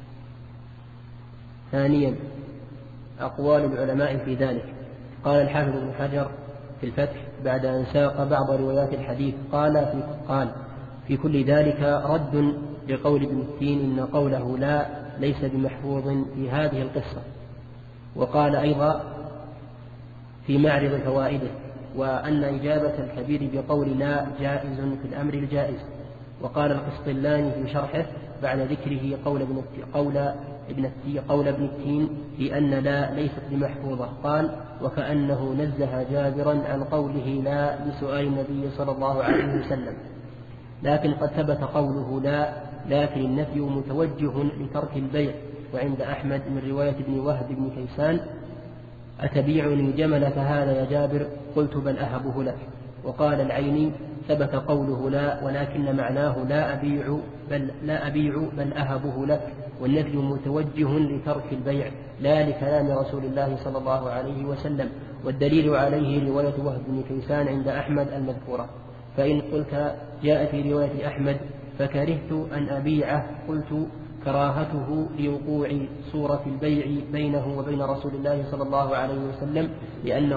[SPEAKER 1] ثانيا أقوال العلماء في ذلك. قال الحافظ ابن حجر في الفتح بعد أن ساق بعض روايات الحديث قال في كل ذلك رد لقول ابن التين إن قوله لا ليس بمحفوظ في هذه القصة. وقال أيضا في معرض فوائده وأن إجابة الكبير بقول لا جائز في الأمر الجائز. وقال القسطلاني في شرحه بعد ذكره قول ابن التين في أن لا ليست بمحفوظة قال وكأنه نزه جابرا عن قوله لا لسؤال النبي صلى الله عليه وسلم. لكن قد ثبت قوله لا لكن النفي متوجه لترك البيع. وعند أحمد من رواية ابن وهب بن كيسان أتبيعني جملك هذا يا جابر؟ قلت بل أهبه لك. وقال العيني ثبت قوله لا ولكن معناه لا أبيع بل أهبه لك. والنفي متوجه لترك البيع لا لكلام رسول الله صلى الله عليه وسلم. والدليل عليه رواية وهب بن كيسان عند أحمد المذكورة. فإن قلت جاء في رواية أحمد فكرهت أن أبيعه قلت كراهته لوقوع صورة البيع بينه وبين رسول الله صلى الله عليه وسلم لأن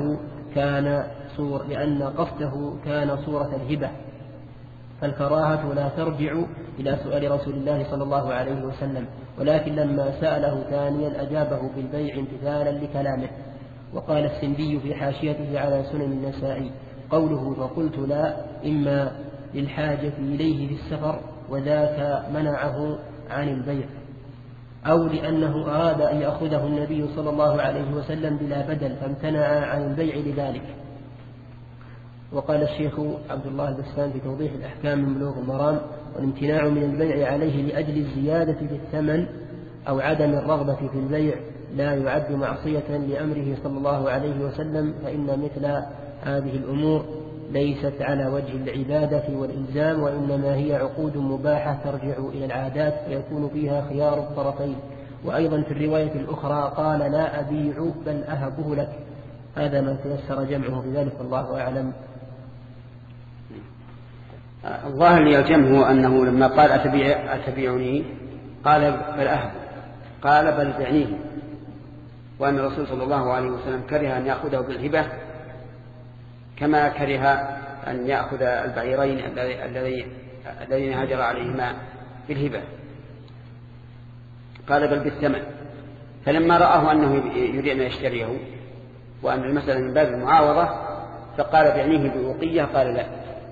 [SPEAKER 1] قصده كان صورة الهبة. فالكراهة لا ترجع إلى سؤال رسول الله صلى الله عليه وسلم ولكن لما سأله ثانيا أجابه بالبيع امتثالا لكلامه. وقال السندي في حاشيته على سنن النسائي قوله فقلت لا إما للحاجة إليه في السفر وذاك منعه عن البيع أو لأنه أراد أن يأخذه النبي صلى الله عليه وسلم بلا بدل فامتنع عن البيع لذلك. وقال الشيخ عبد الله البسام في توضيح الأحكام من بلوغ المرام والامتناع من البيع عليه لأجل الزيادة في الثمن أو عدم الرغبة في البيع لا يعد معصية لأمره صلى الله عليه وسلم فإن مثل هذه الأمور ليست على وجه العبادة والإلزام وإنما هي عقود مباحة ترجع إلى العادات فيكون فيها خيار الطرفين. وأيضا في الرواية الأخرى قال لا أبيع بل أهبه لك. هذا ما تيسر جمعه في ذلك والله أعلم.
[SPEAKER 2] الظاهر يلزمه أنه لما قال أتبيعني قال بل أهب قال بل بعنيه. وأن الرسول صلى الله عليه وسلم كره أن يأخذه بالهبة كما كره أن يأخذ البعيرين الذين هاجر عليهما بالهبة. قال بل بالثمن. فلما رآه أنه يريد أن يشتريه وأن المسألة من باب المعاوضة فقال بعنيه بوقية قال لا.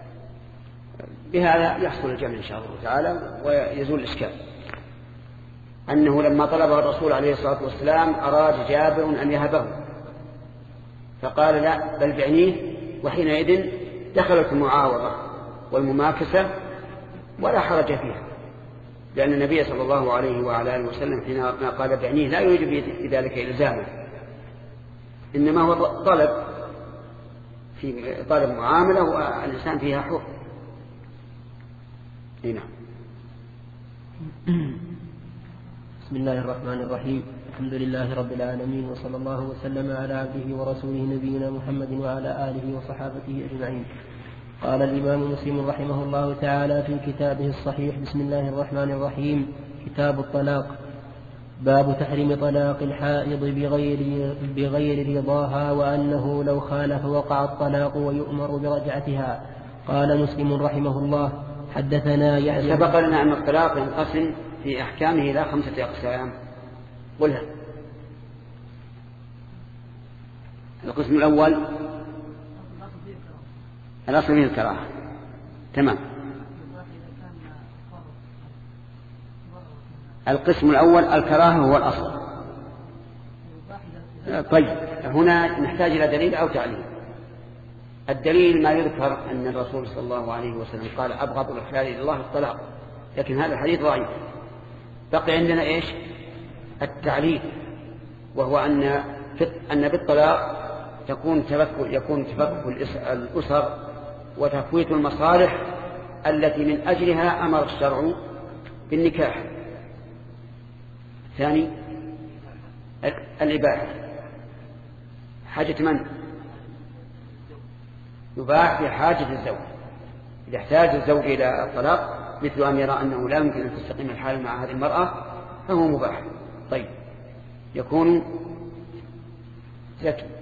[SPEAKER 2] بهذا يحصل الجمع إن شاء الله تعالى ويزول الإشكال. أنه لما طلبه الرسول عليه الصلاة والسلام أراد جابر أن يهبه فقال لا بل بعنيه. وحينئذ دخلت المعاوضة والمماكسة ولا حرج فيها لأن النبي صلى الله عليه وعلى آله وسلم حينما قال بعنيه لا يريد بذلك إلزامه إنما هو طلب معاملة والإنسان فيها حر. هنا.
[SPEAKER 1] بسم الله الرحمن الرحيم. الحمد لله رب العالمين وصلى الله وسلم على عبده ورسوله نبينا محمد وعلى آله وصحابته أجمعين. قال الإمام مسلم رحمه الله تعالى في كتابه الصحيح بسم الله الرحمن الرحيم كتاب الطلاق. باب تحريم طلاق الحائض بغير رضاها وأنه لو خالف وقع الطلاق ويؤمر برجعتها. قال مسلم رحمه الله حدثنا يحيى.
[SPEAKER 2] سبق لنا أن الطلاق ينقسم في أحكامه إلى 5 أقسام. قلها. القسم الأول الأصل فيه الكراهة. تمام. القسم الأول الكراهة هو الأصل. طيب هنا نحتاج إلى دليل أو تعليل. الدليل ما يذكر أن الرسول صلى الله عليه وسلم قال أبغض الحلال إلى الله الطلاق، لكن هذا الحديث ضعيف. بقي عندنا إيش؟ التعليل، وهو أن بالطلاق يكون تفكك الأسر وتفويت المصالح التي من أجلها أمر الشرع بالنكاح. ثاني الإباحة. حاجة من؟ يباح في حاجة الزوج. إذا احتاج الزوج إلى الطلاق مثل أن يرى أنه لا يمكن أن تستقيم الحال مع هذه المرأة فهو مباح. طيب يكون زكي.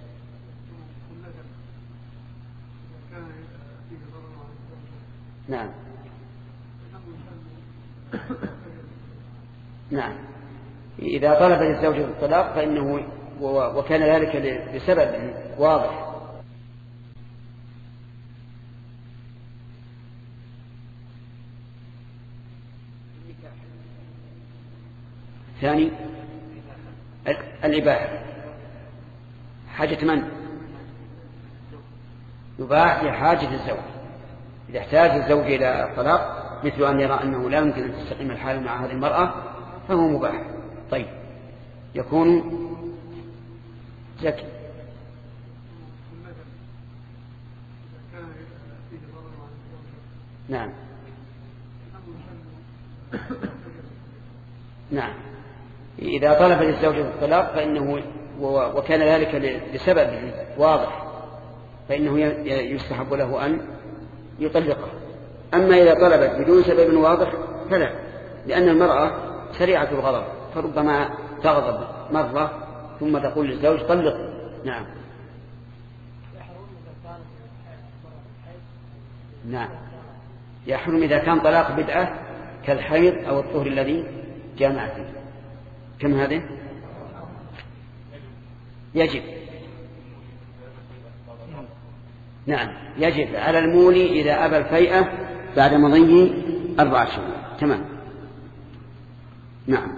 [SPEAKER 2] نعم نعم. إذا طلب الزوج الطلاق فإنه وكان ذلك لسبب واضح. ثاني الإباحة. حاجة من؟ يباح في حاجة الزوج. إذا احتاج الزوج إلى الطلاق مثل أن يرى أنه لا يمكن أن تستقيم الحال مع هذه المرأة فهو مباح. طيب يكون زكي. نعم نعم. إذا طلب للزوج الطلاق فإنه وكان ذلك لسبب واضح فإنه يستحب له أن يطلقه. أما إذا طلبت بدون سبب واضح فلا، لأن المرأة سريعة الغضب فربما تغضب مرة ثم تقول للزوج طلق. نعم نعم. يحرم إذا كان طلاق بدعة كالحيض أو الطهر الذي جامع فيه. كم هذه؟ يجب. نعم يجب على المولي إذا أبى الفيئة بعد مضي 4 شهور. تمام. نعم.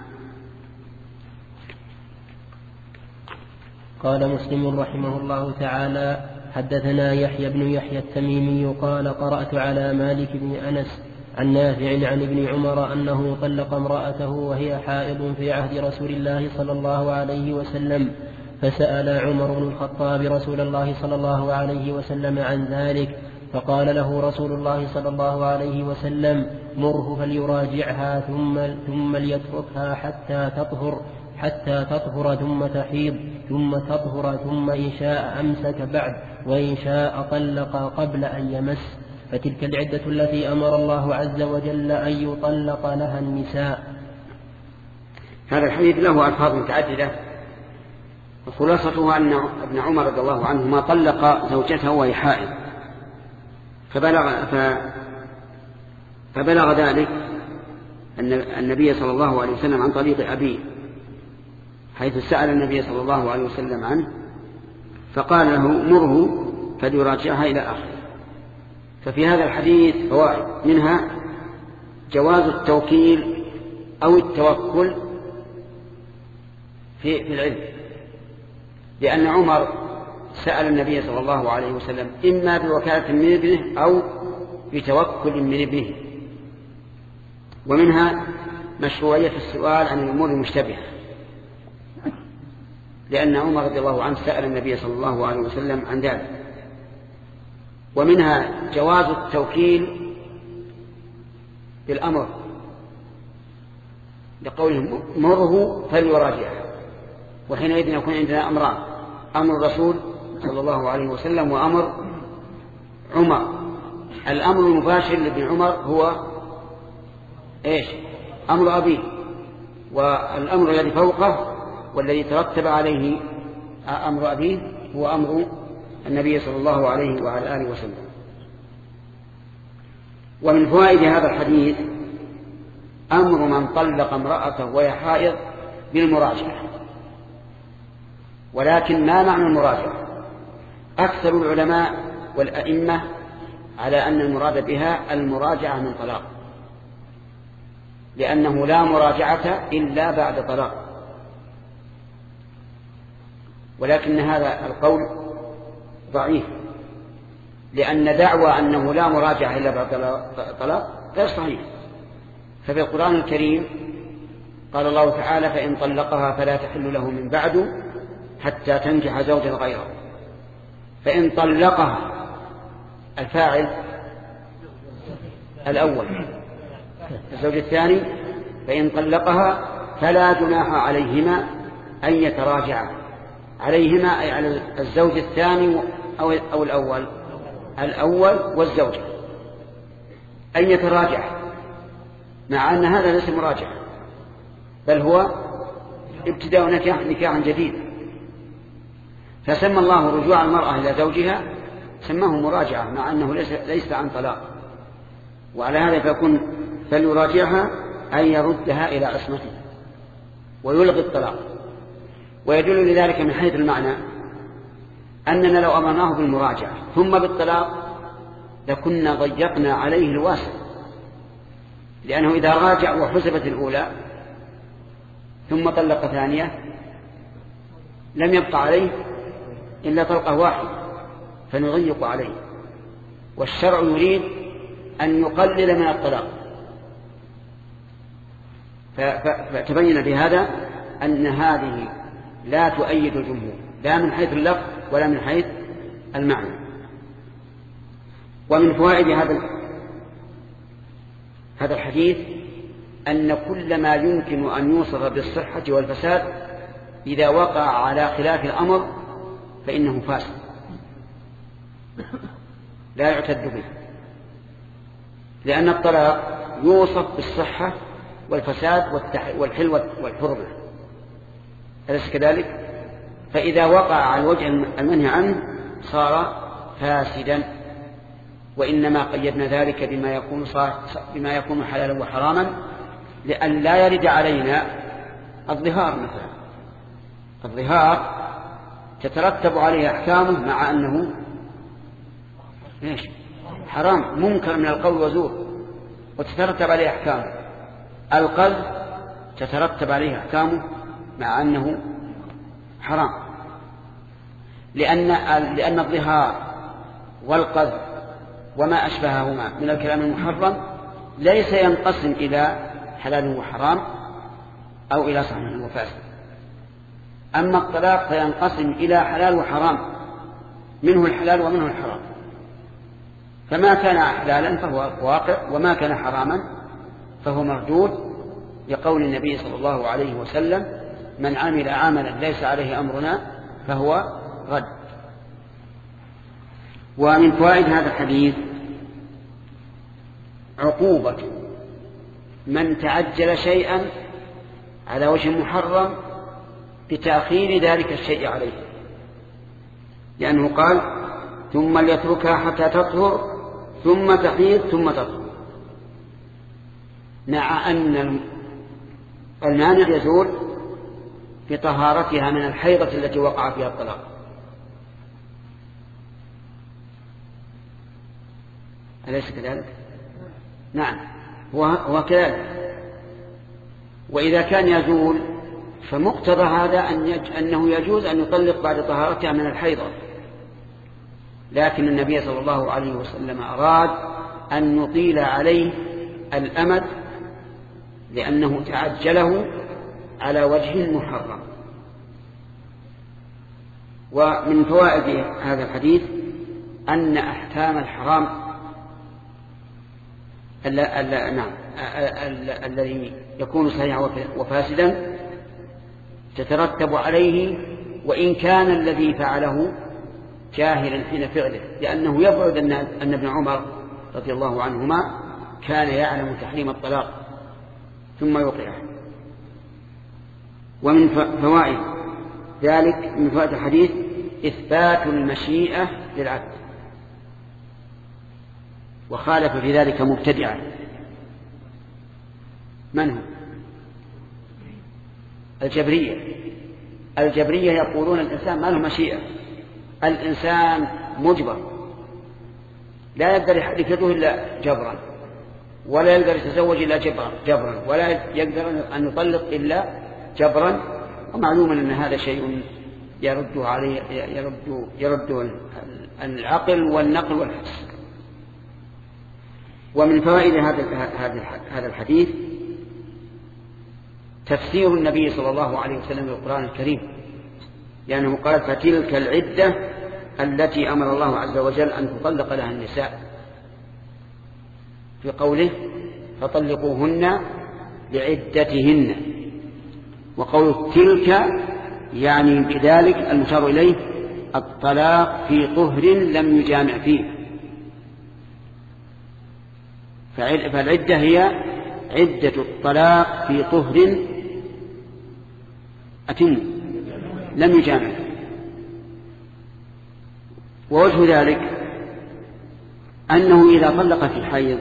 [SPEAKER 1] قال مسلم رحمه الله تعالى: حدثنا يحيى بن يحيى التميمي قال: قرأت على مالك بن أنس عن نافع عن ابن عمر أنه طلق امرأته وهي حائض في عهد رسول الله صلى الله عليه وسلم، فسأل عمر بن الخطاب رسول الله صلى الله عليه وسلم عن ذلك، فقال له رسول الله صلى الله عليه وسلم: مره فليراجعها ثم ليتركها حتى تطهر ثم تحيض ثم تطهر ثم إن شاء أمسك بعد وإن شاء طلق قبل أن يمس، فتلك العدة التي أمر الله عز وجل أن يطلق لها النساء.
[SPEAKER 2] هذا الحديث له ألفاظ متعددة، وخلاصته أن ابن عمر رضي الله عنهما طلق زوجته وهي حائض، فبلغ ذلك أن النبي صلى الله عليه وسلم عن طريق أبيه، حيث سأل النبي صلى الله عليه وسلم عنه فقال له: مره فليراجعها إلى آخره. ففي هذا الحديث فوائد، منها جواز التوكيل أو التوكل في العلم، لأن عمر سأل النبي صلى الله عليه وسلم إما بوكالة من ابنه أو بتوكل من ابنه. ومنها مشروعية السؤال عن الأمور المشتبهة، لأن عمر رضي الله عنه سأل النبي صلى الله عليه وسلم عن ذلك. ومنها جواز التوكيل بالأمر، لقوله: مره فليراجعها. وحينئذ يكون عندنا أمران: أمر الرسول صلى الله عليه وسلم وأمر عمر. الأمر المباشر لابن عمر هو إيش؟ أمر أبيه، والأمر الذي فوقه والذي ترتب عليه أمر أبيه هو أمر النبي صلى الله عليه وعلى آله وسلم. ومن فوائد هذا الحديث أمر من طلق امرأته وهي حائض بالمراجعة، ولكن ما معنى المراجعة؟ أكثر العلماء والأئمة على أن المراد بها المراجعة من طلاق، لأنه لا مراجعة إلا بعد طلاق. ولكن هذا القول ضعيف، لأن دعوى أنه لا مراجعة إلا بعد طلاق غير صحيح. ففي القرآن الكريم قال الله تعالى: فإن طلقها فلا تحل له من بعد حتى تنكح زوجا غيره. فإن طلقها، الفاعل الأول الزوج الثاني، فإن طلقها فلا جناح عليهما أن يتراجعا. عليهما أي على الزوج الثاني أو الأول والزوجة أن يتراجع، مع أن هذا ليس مراجعة، بل هو ابتداء نكاح جديد. فسمى الله رجوع المرأة إلى زوجها سماه مراجعة، مع أنه ليس عن طلاق. وعلى هذا فليراجعها أن يردها إلى عصمته ويلغي الطلاق. ويدل لذلك من حيث المعنى أننا لو أمرناه بالمراجعة ثم بالطلاق لكنا ضيقنا عليه الواسع، لأنه إذا راجع وحسبت الأولى ثم طلق ثانية لم يبقى عليه إلا طلقة واحدة، فنضيق عليه. والشرع يريد أن يقلل من الطلاق. فتبين بهذا أن هذه لا تؤيد الجمهور، لا من حيث اللفظ ولا من حيث المعنى. ومن فوائد هذا الحديث أن كل ما يمكن أن يوصف بالصحة والفساد إذا وقع على خلاف الأمر فإنه فاسد لا يعتد به، لأن الطلاق يوصف بالصحة والفساد والحل والحرمة، أليس كذلك؟ فإذا وقع على الوجه المنهي عنه صار فاسدا. وإنما قيدنا ذلك بما يكون حلالا وحراما لأن لا يرد علينا الظهار. مثلا الظهار تترتب عليه أحكامه مع أنه حرام منكر من القول وزور، وتترتب عليه أحكامه. القذف تترتب عليه أحكامه مع أنه حرام، لأن الظهار والقذف وما أشبههما من الكلام المحرم ليس ينقسم إلى حلال وحرام أو إلى صحيح وفاسد. أما الطلاق فينقسم إلى حلال وحرام، منه الحلال ومنه الحرام، فما كان حلالا فهو واقع، وما كان حراما فهو مردود، لقول النبي صلى الله عليه وسلم: من عمل عملا ليس عليه أمرنا فهو رد. ومن فوائد هذا الحديث عقوبة من تعجل شيئا على وجه محرم بتأخير ذلك الشيء عليه، لأنه قال: ثم ليتركها حتى تطهر ثم تحيض ثم تطهر، مع أن المانع يزول بطهارتها من الحيضة التي وقع فيها الطلاق. أليس كذلك؟ نعم هو كذلك. وإذا كان يزول فمقتضى هذا أنه يجوز أن يطلق بعد طهارتها من الحيضة، لكن النبي صلى الله عليه وسلم أراد أن يطيل عليه الأمد لأنه تعجله على وجه محرم. ومن فوائد هذا الحديث أن أحكام الحرام الذي يكون صحيحا وفاسدا تترتب عليه، وإن كان الذي فعله جاهلا حين فعله، لأنه يبعد أن ابن عمر رضي الله عنهما كان يعلم تحريم الطلاق ثم يوقعه. ومن فوائد ذلك من فوائد الحديث إثبات المشيئة للعبد، وخالف في ذلك مبتدعا. من هم؟ الجبرية. الجبرية يقولون الإنسان ما له مشيئة، الإنسان مجبر، لا يقدر يحرك يده إلا جبرا، ولا يقدر يتزوج إلا جبرا، ولا يقدر أن يطلق إلا جبرا. ومعلوم أن هذا شيء يرد العقل والنقل والحس. ومن فوائد هذا الحديث تفسير النبي صلى الله عليه وسلم للقرآن الكريم، لأنه قال فتلك العدة التي أمر الله عز وجل أن تطلق لها النساء في قوله فطلقوهن لعدتهن، وقوله تلك يعني بذلك المشار إليه الطلاق في طهر لم يجامع فيه. فالعدة هي عدة الطلاق في طهر أتم لم يجامع. ووجه ذلك أنه إذا طلق في الحيض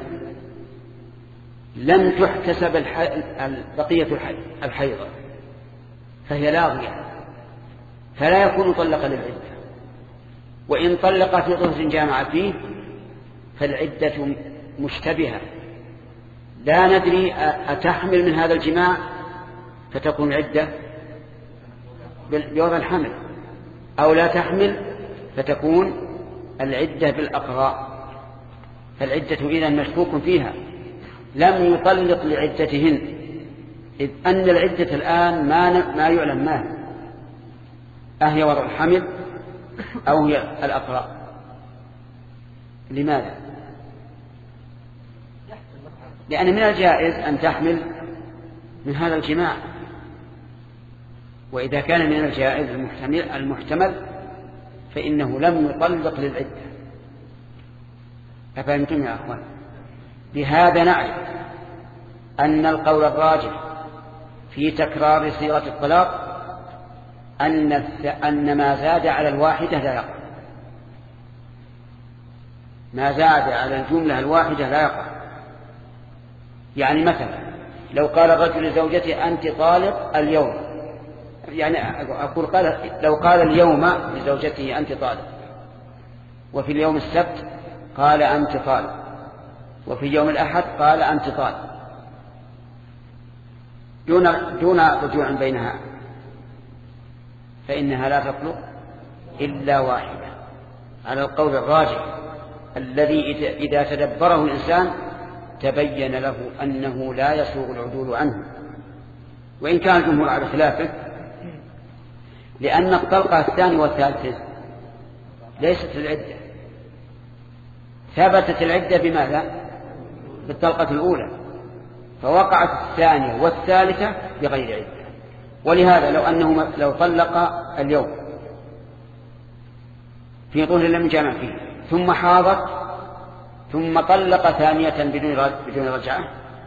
[SPEAKER 2] لم تحتسب بقية الحيضة فهي لاغية، فلا يكون طلق للعدة. وإن طلق في طهر جامع فيه فالعدة مشتبهة، لا ندري أتحمل من هذا الجماع فتكون العدة بوضع الحمل، أو لا تحمل فتكون العدة بالأقراء. فالعدة إذن مشكوك فيها، لم يطلق لعدتهن، إذ أن العدة الآن ما يعلم ما هي، أهي وضع الحمل أو هي الأقراء. لماذا؟ لأن من الجائز أن تحمل من هذا الجماع، وإذا كان من الجائز المحتمل فإنه لم يطلق للعدة. أفهمتم يا أخوان؟ بهذا نعرف أن القول الراجح في تكرار صيغة الطلاق أن ما زاد على الواحدة لا يقع، ما زاد على الجملة الواحدة لا يقع. يعني مثلا لو قال الرجل لزوجته أنت طالق اليوم، يعني أقول لو قال اليوم لزوجته أنت طالق، وفي اليوم السبت قال أنت طالق، وفي يوم الأحد قال أنت طالق، دون رجوع بينها، فإنها لا تطلق إلا واحدة على القول الراجح الذي إذا تدبره الإنسان تبين له أنه لا يسوغ العدول عنه، وإن كان الجمهور على خلافه، لأن الطلقة الثانية والثالثة ليست العدة، ثبتت العدة بماذا؟ بالطلقة الأولى، فوقعت الثانية والثالثة بغير عدة. ولهذا لو طلق اليوم في طول لم يجامع فيه ثم حاضت ثم طلق ثانية بدون رجعة،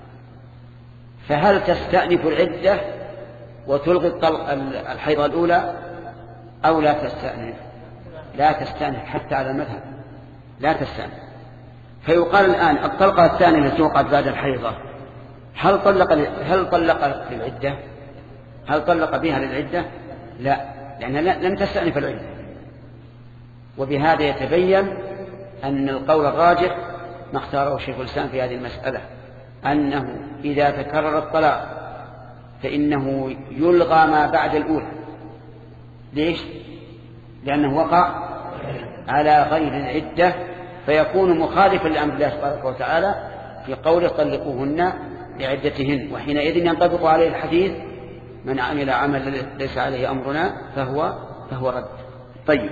[SPEAKER 2] فهل تستأنف العدة وتلغي الحيضة الأولى أو لا تستأنف؟ لا تستأنف حتى على المذهب، لا تستأنف. فيقال الآن الطلقة الثانية التي وقعت بعد الحيضة هل طلق للعدة؟ هل طلق بها للعدة؟ لا، لأنها لم تستأنف العدة. وبهذا يتبين أن القول الراجح ما اختاره شيخ الإسلام في هذه المسألة، أنه إذا تكرر الطلاق فإنه يلغى ما بعد الأولى. ليش؟ لأنه وقع على غير العدة، فيكون مخالفا لأمر الله تبارك وتعالى في قوله طلقوهن لعدتهن، وحينئذ ينطبق عليه الحديث من عمل عمل ليس عليه أمرنا فهو رد. طيب،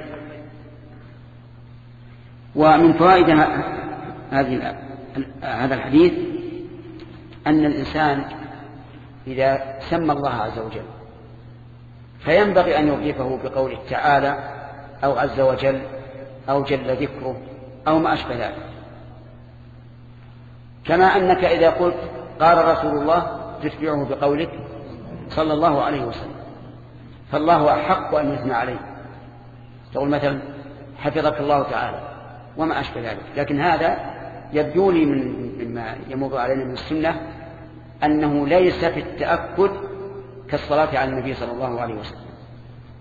[SPEAKER 2] ومن فوائد هذا الحديث أن الإنسان إذا سمى الله عز وجل فينبغي أن يضيفه بقوله تعالى أو عز وجل أو جل ذكره أو ما أشبه ذلك، كما أنك إذا قلت قال رسول الله تتبعه بقولك صلى الله عليه وسلم، فالله أحق أن يثنى عليه، تقول مثلا حفظك الله تعالى وما أشبه ذلك. لكن هذا يبدو لي مما يمر علينا من السنة أنه ليس في التأكد كالصلاة على النبي صلى الله عليه وسلم،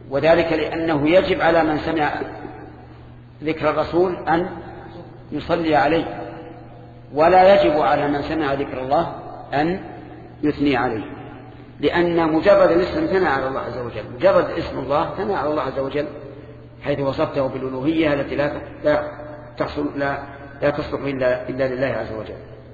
[SPEAKER 2] وذلك لأنه يجب على من سمع ذكر الرسول أن يصلي عليه، ولا يجب على من سمع ذكر الله أن يثني عليه، لأن مجرد الاسم ثنى على الله عز وجل، مجرد اسم الله ثنى على الله عز وجل، حيث وصفته بالألوهية التي لا تصلح إلا لله عز وجل.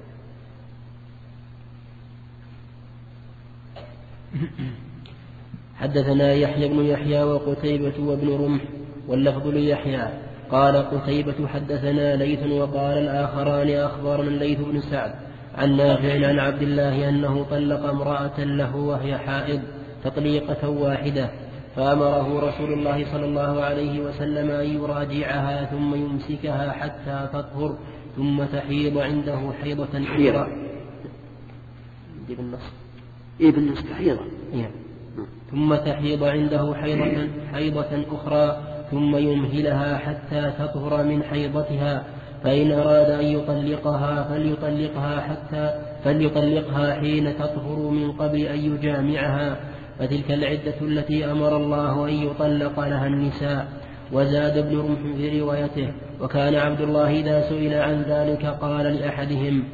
[SPEAKER 1] حدثنا يحيى بن يحيى وقتيبة وابن رمح واللفظ ليحيى قال قتيبة حدثنا ليث وقال الآخران أخبرنا الليث بن سعد عن نافع عن عبد الله أنه طلق امرأة له وهي حائض تطليقة واحدة، فأمره رسول الله صلى الله عليه وسلم أن يراجعها ثم يمسكها حتى تطهر ثم تحيض عنده حيضة أخرى.
[SPEAKER 2] بالنص حيضة.
[SPEAKER 1] ثم تحيض عنده حيضة أخرى ثم يمهلها حتى تطهر من حيضتها، فإن أراد أن يطلقها فليطلقها حين تطهر من قبل أن يجامعها، فتلك العدة التي أمر الله أن يطلق لها النساء. وزاد ابن رمح في روايته: وكان عبد الله إذا سئل عن ذلك قال لأحدهم: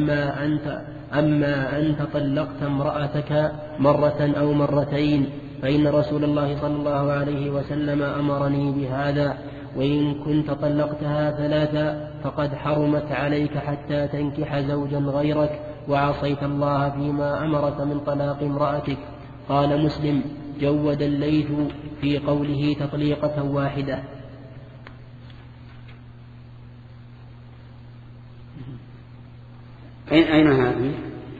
[SPEAKER 1] أما أنت طلقت امرأتك مرة أو مرتين، فإن رسول الله صلى الله عليه وسلم أمرني بهذا، وإن كنت طلقتها ثلاثة فقد حرمت عليك حتى تنكح زوجا غيرك، وعصيت الله فيما أمرك من طلاق امرأتك. قال مسلم: جود الليث في قوله تطليقة واحدة.
[SPEAKER 2] أين هذه؟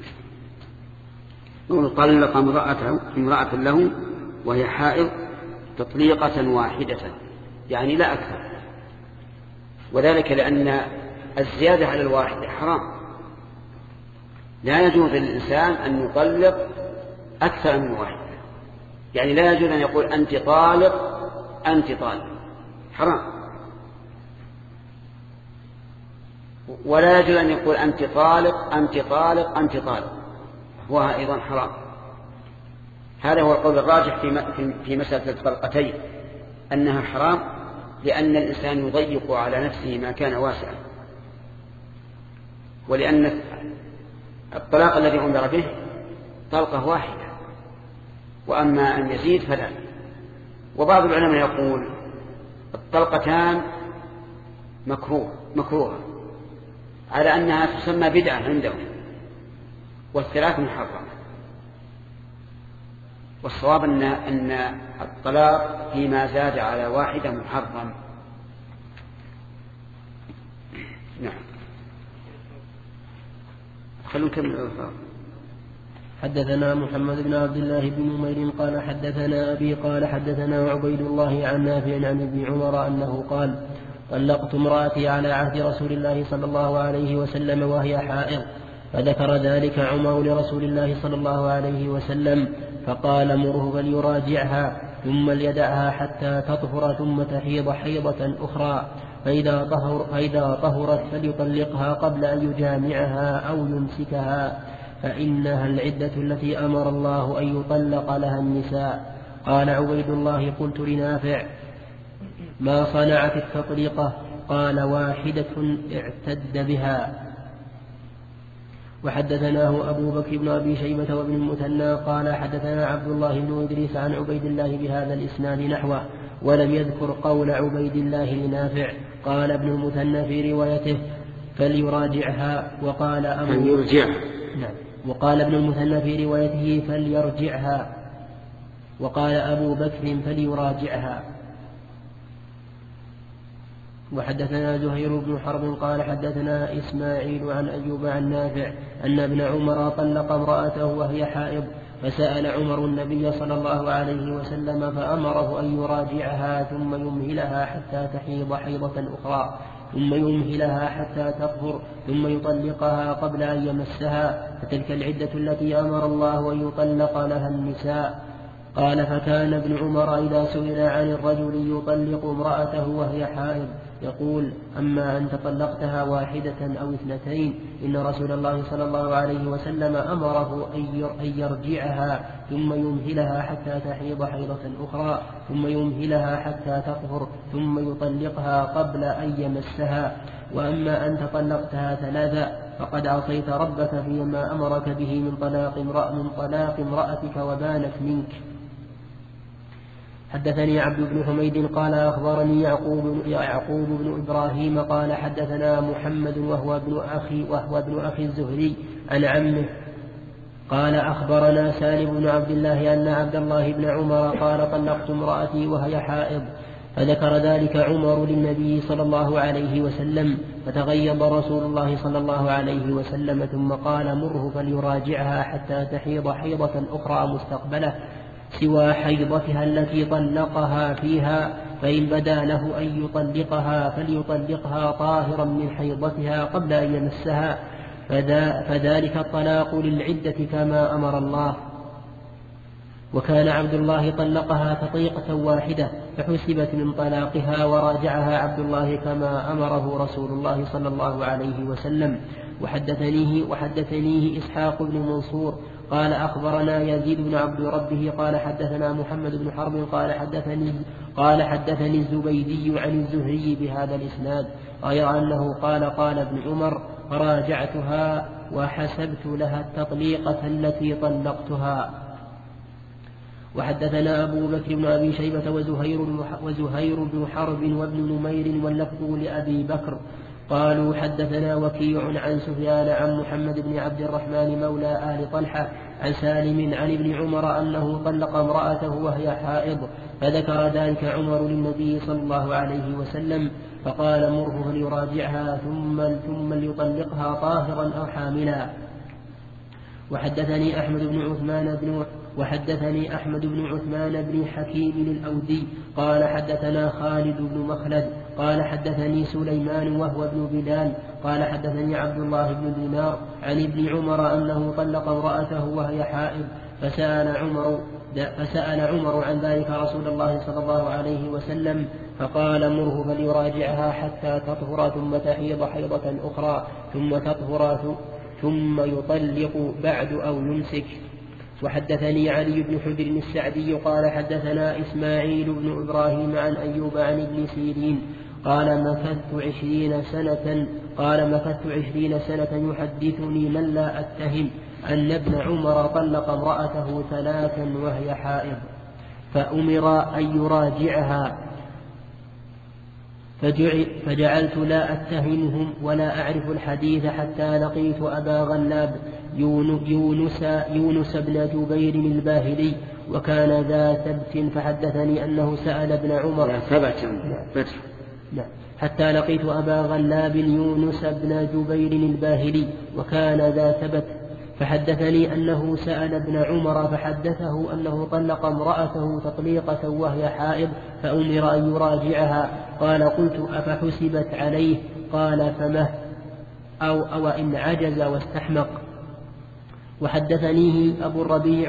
[SPEAKER 2] نقول طلق امرأة له وهي حائض تطليقة واحدة، يعني لا أكثر، وذلك لأن الزيادة على الواحدة حرام، لا يجوز للإنسان أن يطلق أكثر من واحدة، يعني لا يجوز أن يقول أنت طالق أنت طالق، حرام، ولا يجوز أن يقول أنت طالق أنت طالق أنت طالق، هو أيضا حرام. هذا هو القول الراجح في مسألة الطلقتين، أنها حرام، لأن الإنسان يضيق على نفسه ما كان واسعا، ولأن الطلاق الذي أمر به طلقة واحدة، وأما أن يزيد فلا. وبعض العلماء يقول الطلقتان مكروهة على أنها تسمى بدعة عندهم، والثلاث محرمة، والصواب أن الطلاق فيما زاد على واحدة محرم. نعم. خلونا نكمل.
[SPEAKER 1] حدثنا محمد بن عبد الله بن نمير قال حدثنا أبي قال حدثنا عبيد الله عن نافع عن ابن عمر أنه قال: طلقت امرأتي على عهد رسول الله صلى الله عليه وسلم وهي حائض، فذكر ذلك عمر لرسول الله صلى الله عليه وسلم، فقال: مره فليراجعها ثم ليدعها حتى تطهر ثم تحيض حيضة أخرى، فإذا طهرت فليطلقها قبل أن يجامعها أو يمسكها، فإنها العدة التي أمر الله أن يطلق لها النساء. قال عبيد الله: قلت لنافع: ما صنعت التطليقة؟ قال: واحدة اعتد بها. وحدثناه أبو بكر بن أبي شيبة وابن المثنى قال حدثنا عبد الله بن إدريس عن عبيد الله بهذا الإسناد نحوه، ولم يذكر قول عبيد الله لنافع. قال ابن المثنى في روايته: فليراجعها، وقال وقال ابن المثنى في روايته: فليرجعها، وقال أبو بكر: فليراجعها. وحدثنا زهير بن حرب قال حدثنا إسماعيل عن أيوب عن نافع أن ابن عمر طلق امرأته وهي حائض، فسأل عمر النبي صلى الله عليه وسلم فأمره أن يراجعها ثم يمهلها حتى تحيض حيضة أخرى، ثم يمهلها حتى تطهر، ثم يطلقها قبل أن يمسها، فتلك العدة التي أمر الله أن يطلق لها النساء. قال: فكان ابن عمر إذا سئل عن الرجل يطلق امرأته وهي حائض يقول: أما أنت طلقتها واحدة أو اثنتين، إن رسول الله صلى الله عليه وسلم أمره أن يرجعها ثم يمهلها حتى تحيض حيضة أخرى ثم يمهلها حتى تطهر ثم يطلقها قبل أن يمسها. وأما أنت طلقتها ثلاثا فقد عصيت ربك فيما أمرك به من طلاق امرأتك وبانت منك. حدثني عبد بن حميد قال أخبرني يعقوب بن إبراهيم قال حدثنا محمد وهو ابن أخي الزهري عن عمه قال أخبرنا سالم بن عبد الله أن عبد الله بن عمر قال: طلقت امرأتي وهي حائض. فذكر ذلك عمر للنبي صلى الله عليه وسلم، فتغيظ رسول الله صلى الله عليه وسلم ثم قال: مره فليراجعها حتى تحيض حيضة أخرى مستقبلة سوى حيضتها التي طلقها فيها، فإن بدا له أن يطلقها فليطلقها طاهرا من حيضتها قبل أن يمسها، فذلك الطلاق للعدة كما أمر الله. وكان عبد الله طلقها تطليقة واحدة فحسبت من طلاقها وراجعها عبد الله كما أمره رسول الله صلى الله عليه وسلم. وحدثنيه إسحاق بن منصور قال أخبرنا يزيد بن عبد ربه قال حدثنا محمد بن حرب قال حدثني الزبيدي عن الزهري بهذا الإسناد، غير أنه قال ابن عمر: فراجعتها وحسبت لها التطليقة التي طلقتها. وحدثنا أبو بكر بن أبي شيبة وزهير بن حرب وابن نمير واللفظ لأبي بكر قالوا حدثنا وكيع عن سفيان عن محمد بن عبد الرحمن مولى آل طلحة عن سالم عن ابن عمر أنه طلق امرأته وهي حائض، فذكر ذلك عمر للنبي صلى الله عليه وسلم فقال: مره فليراجعها ثم ليطلقها طاهرا أو حاملا. وحدثني أحمد بن عثمان بن حكيم الأودي قال حدثنا خالد بن مخلد قال حدثني سليمان وهو ابن بلال قال حدثني عبد الله بن دينار عن ابن عمر أنه طلق امرأته وهي حائض، فسأل عمر عن ذلك رسول الله صلى الله عليه وسلم فقال: مره فليراجعها حتى تطهر ثم تحيض حيضة أخرى ثم تطهر ثم يطلق بعد أو يمسك. وحدثني علي بن حجر السعدي قال حدثنا إسماعيل بن إبراهيم عن أيوب عن ابن سيرين قال مكثت 20 سنة يحدثني من لا أتهم أن ابن عمر طلق امرأته 3 وهي حائض، فأمر أن يراجعها، فجعلت لا أتهمهم ولا أعرف الحديث حتى لقيت أبا غلاب يونس بن جبير الباهلي وكان ذا ثبت، فحدثني أنه سأل ابن عمر حتى لقيت أبا غلاب يونس بن جبير الباهلي وكان ذا ثبت، فحدثني أنه سأل ابن عمر فحدثه أنه طلق امرأته تطليقة وهي حائض فأمر أن يراجعها. قال: قلت: أفحسبت عليه؟ قال: فمه أو إن عجز واستحمق. وحدثنيه أبو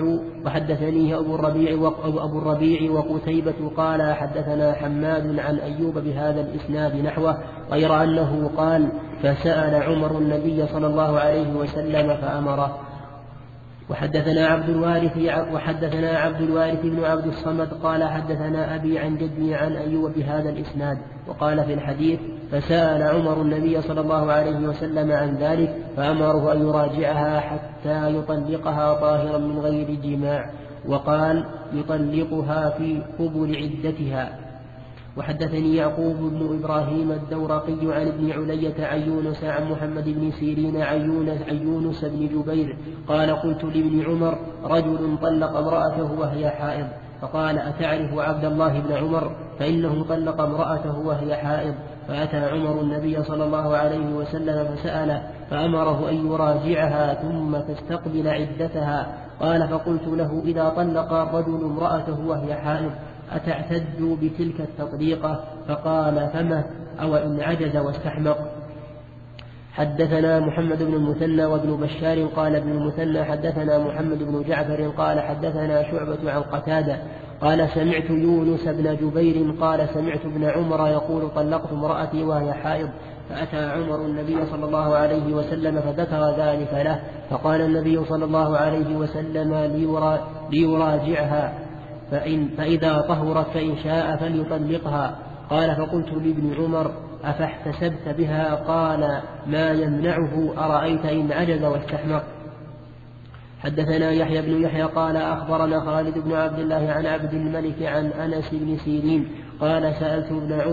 [SPEAKER 1] الربيع وقتيبة قال حدثنا حماد عن أيوب بهذا الإسناد نحوه، غير أنه قال: فسأل عمر النبي صلى الله عليه وسلم فأمره. وحدثنا عبد الوارث بن عبد الصمد قال حدثنا أبي عن جدي عن أيوب بهذا الإسناد، وقال في الحديث: فسأل عمر النبي صلى الله عليه وسلم عن ذلك فأمره أن يراجعها حتى يطلقها طاهرا من غير جماع، وقال: يطلقها في قبل عدتها. وحدثني يعقوب بن إبراهيم الدورقي عن ابن علية عن يونس عن محمد بن سيرين عن يونس بن جبير قال: قلت لابن عمر: رجل طلق امرأته وهي حائض، فقال: أتعرف عبد الله بن عمر؟ فإنه طلق امرأته وهي حائض. فأتى عمر النبي صلى الله عليه وسلم فسأله فأمره أن يراجعها ثم تستقبل عدتها. قال: فقلت له: إذا طلق الرجل امرأته وهي حائض أتعتد بتلك التطليقة؟ فقال: فمه أو إن عجز واستحمق. حدثنا محمد بن المثنى وابن بشار قال ابن المثنى حدثنا محمد بن جعفر قال حدثنا شعبة عن قتادة قال سمعت يونس بن جبير قال سمعت ابن عمر يقول طلقت امرأتي وهي حائض، فأتى عمر النبي صلى الله عليه وسلم فذكر ذلك له، فقال النبي صلى الله عليه وسلم ليراجعها فإذا طهرت فإن شاء فليطلقها. قال فقلت لابن عمر أفاحتسبت بها؟ قال ما يمنعه، أرأيت إن عجز واستحمق. حدثنا يحيى بن يحيى قال أخبرنا خالد بن عبد الله عن عبد الملك عن أنس بن سيرين قال سألت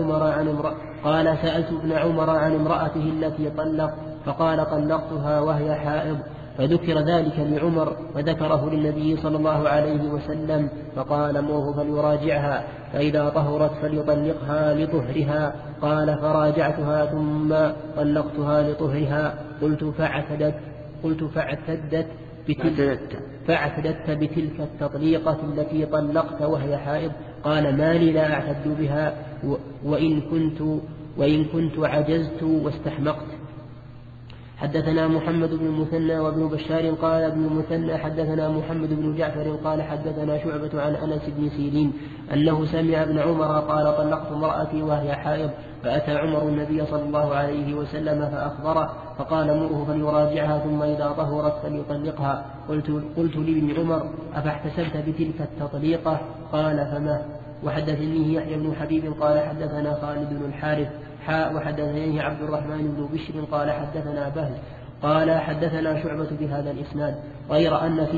[SPEAKER 1] ابن عمر عن امرأته التي طلق، فقال طلقتها وهي حائض، فذكر ذلك لعمر فذكره للنبي صلى الله عليه وسلم، فقال موه فليراجعها فإذا طهرت فليطلقها لطهرها. قال فراجعتها ثم طلقتها لطهرها. قلت فاعتدت بتلك التطليقة التي طلقت وهي حائض؟ قال ما لي لا أعتد بها وإن كنت عجزت واستحمقت. حدثنا محمد بن المثنى وابن بشار قال ابن المثنى حدثنا محمد بن جعفر قال حدثنا شعبة عن أنس بن سيرين أنه سمع ابن عمر قال طلقت امرأتي وهي حائض، فأتى عمر النبي صلى الله عليه وسلم فأخبره، فقال مره فليراجعها ثم إذا طهرت فليطلقها. قلت لابن عمر أفاحتسبت بتلك التطليقة؟ قال فما. وحدثني يحيى بن حبيب قال حدثنا خالد بن الحارث وحدثني عبد الرحمن بن بشر قال حدثنا بهز قال حدثنا شعبة بهذا الإسناد غير أن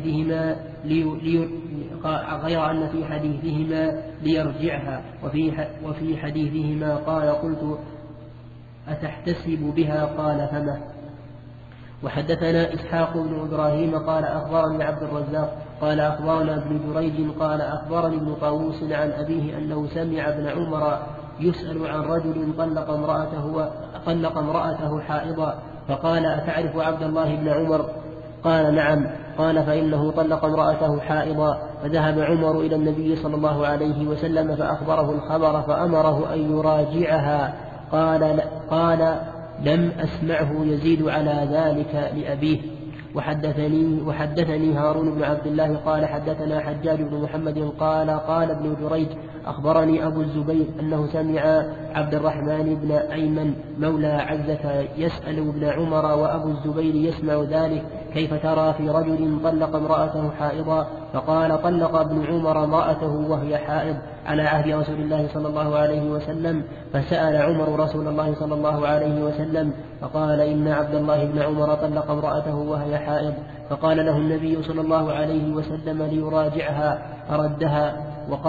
[SPEAKER 1] في حديثهما ليرجعها، وفي حديثهما قال قلت أتحتسب بها؟ قال فما. وحدثنا إسحاق بن إبراهيم قال أخبرني عبد الرزاق قال أخبرنا ابن جريج قال أخبرني ابن طاووس عن أبيه أنه سمع ابن عمر يسأل عن رجل طلق امرأته حائضا، فقال أتعرف عبد الله بن عمر؟ قال نعم. قال فإنه طلق امرأته حائضا، فذهب عمر إلى النبي صلى الله عليه وسلم فأخبره الخبر فأمره أن يراجعها. قال لم أسمعه يزيد على ذلك لأبيه. وحدثني هارون بن عبد الله قال حدثنا حجاج بن محمد قال ابن جريج أخبرني أبو الزبير أنه سمع عبد الرحمن بن أيمن مولى عزة يسأل ابن عمر وأبو الزبير يسمع ذلك كيف ترى في رجل طلق امرأته حائضا؟ فقال طلق ابن عمر امرأته وهي حائض على عهد رسول الله صلى الله عليه وسلم، فسأل عمر رسول الله صلى الله عليه وسلم فقال إن عبد الله بن عمر طلق امرأته وهي حائض، فقال له النبي صلى الله عليه وسلم ليراجعها فردها،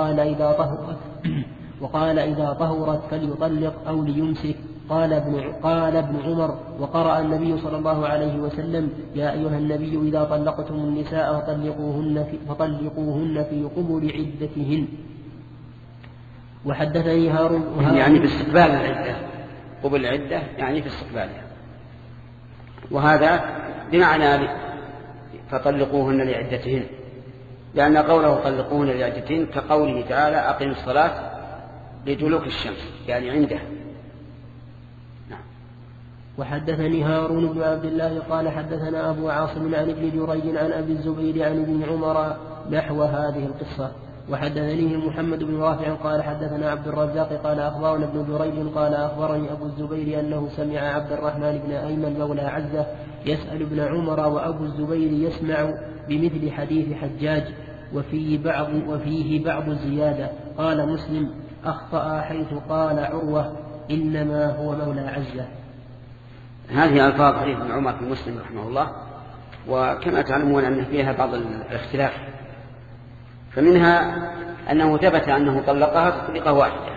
[SPEAKER 1] وقال إذا طهرت فليطلق أو ليمسك. قال ابن عمر وقرأ النبي صلى الله عليه وسلم يا أيها النبي إذا طلقتم النساء فطلقوهن في قبل عدتهن. وحدثني هارون
[SPEAKER 2] يعني في استقبال العدة، قبل العدة يعني في استقبالها، وهذا بمعنى فطلقوهن لعدتهن، لأن قوله طلقوهن لعدتهن كقوله تعالى أقم الصلاة لدلوك الشمس يعني عنده.
[SPEAKER 1] وحدثني هارون بن عبد الله قال حدثنا أبو عاصم عن ابن جريج عن أبي الزبير عن ابن عمر نحو هذه القصة. وحدثني محمد بن رافع قال حدثنا عبد الرزاق قال أخبرنا ابن جريج قال أخبرني أبو الزبير أنه سمع عبد الرحمن بن أيمن مولى عزة يسأل ابن عمر وأبو الزبير يسمع بمثل حديث حجاج وفيه بعض زيادة. قال مسلم أخطأ حيث قال عروة إنما هو مولى عزة.
[SPEAKER 2] هذه ألفاظ حديث ابن عمر في مسلم رحمه الله، وكما تعلمون أن فيها بعض الاختلاف، فمنها أنه ثبت أنه طلقها تطليقة واحدة،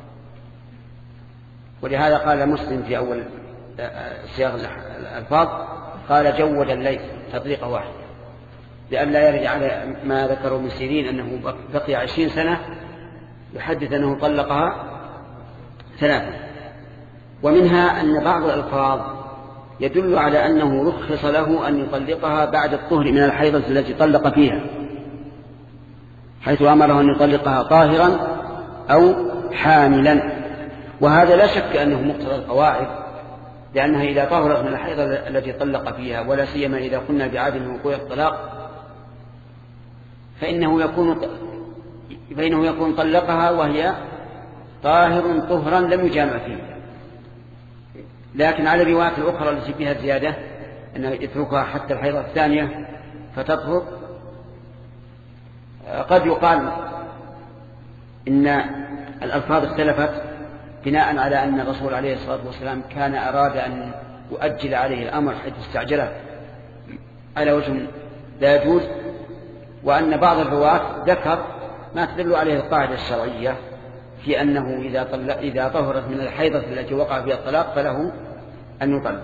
[SPEAKER 2] ولهذا قال مسلم في أول سياق الألفاظ قال جود الليل تطليقة واحدة، لئلا يرجع على ما ذكروا من سيرين أنه بقي 20 سنة يحدث أنه طلقها 3. ومنها أن بعض الألفاظ يدل على أنه رخص له أن يطلقها بعد الطهر من الحيضة التي طلق فيها، حيث أمره أن يطلقها طاهرا أو حاملا، وهذا لا شك أنه مقتضى القواعد، لأنها إذا طهرت من الحيضة التي طلق فيها، ولا سيما إذا قلنا بعدم وقوع الطلاق، فإنه يكون فإنه يكون طلقها وهي طاهر طهرا لم يجامع فيه. لكن على الروايات الأخرى التي فيها زيادة أنه يتركها حتى الحيضة الثانية فتطهر، قد يقال إن الألفاظ اختلفت بناء على أن الرسول عليه الصلاة والسلام كان أراد أن يؤجل عليه الأمر حيث استعجله على وجه لا يجوز، وأن بعض الرواة ذكر ما تدل عليه القاعدة الشرعية في أنه إذا طهرت من الحيضة التي وقع فيها الطلاق فله أن يطلق.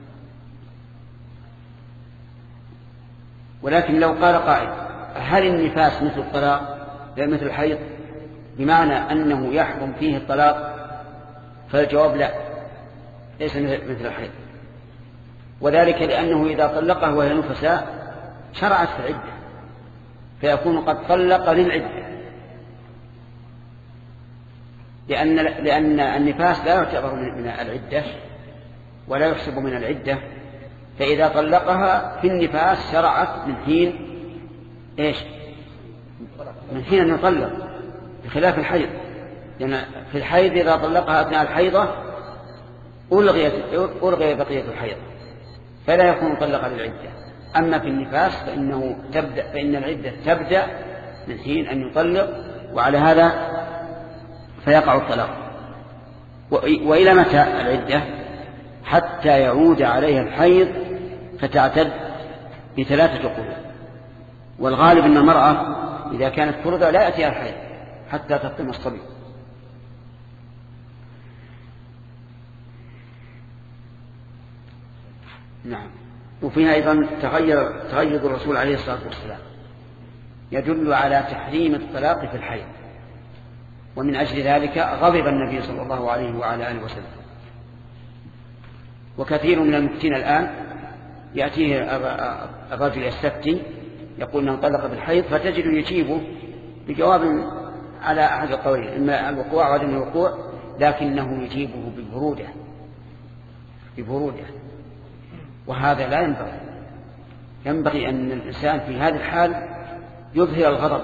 [SPEAKER 2] ولكن لو قال قائل هل النفاس مثل الطلاق مثل الحيض بمعنى أنه يحرم فيه الطلاق؟ فالجواب لا، ليس مثل الحيض، وذلك لأنه إذا طلقه وهي نفساء شرعت في العدة فيكون قد طلق للعدة، لأن النفاس لا يعتبر من العدة ولا يحسب من العدة، فإذا طلقها في النفاس شرعت من حين إيش؟ من حين أن يطلق، بخلاف الحيض، لأن في الحيض إذا طلقها أثناء الحيضة ألغي بقية الحيض فلا يكون مطلقا للعدة. أما في النفاس فإن العدة تبدأ من حين أن يطلق، وعلى هذا فيقع الطلاق. وإلى متى العدة؟ حتى يعود عليها الحيض فتعتد ب3 قروء، والغالب أن المرأة إذا كانت ترضع لا يأتيها الحيض حتى تفطم الصبي. نعم. وفيها أيضا تغير الرسول عليه الصلاة والسلام يدل على تحريم الطلاق في الحيض، ومن أجل ذلك غضب النبي صلى الله عليه وعلى آله وسلم. وكثير من المفتين الآن يأتيه الرجل يستفتي يقول أنه طلق بالحيض، فتجد يجيبه بجواب على أحد القولين، إما الوقوع وعدم الوقوع، لكنه يجيبه ببرودة، وهذا لا ينبغي. ينبغي أن الإنسان في هذه الحال يظهر الغضب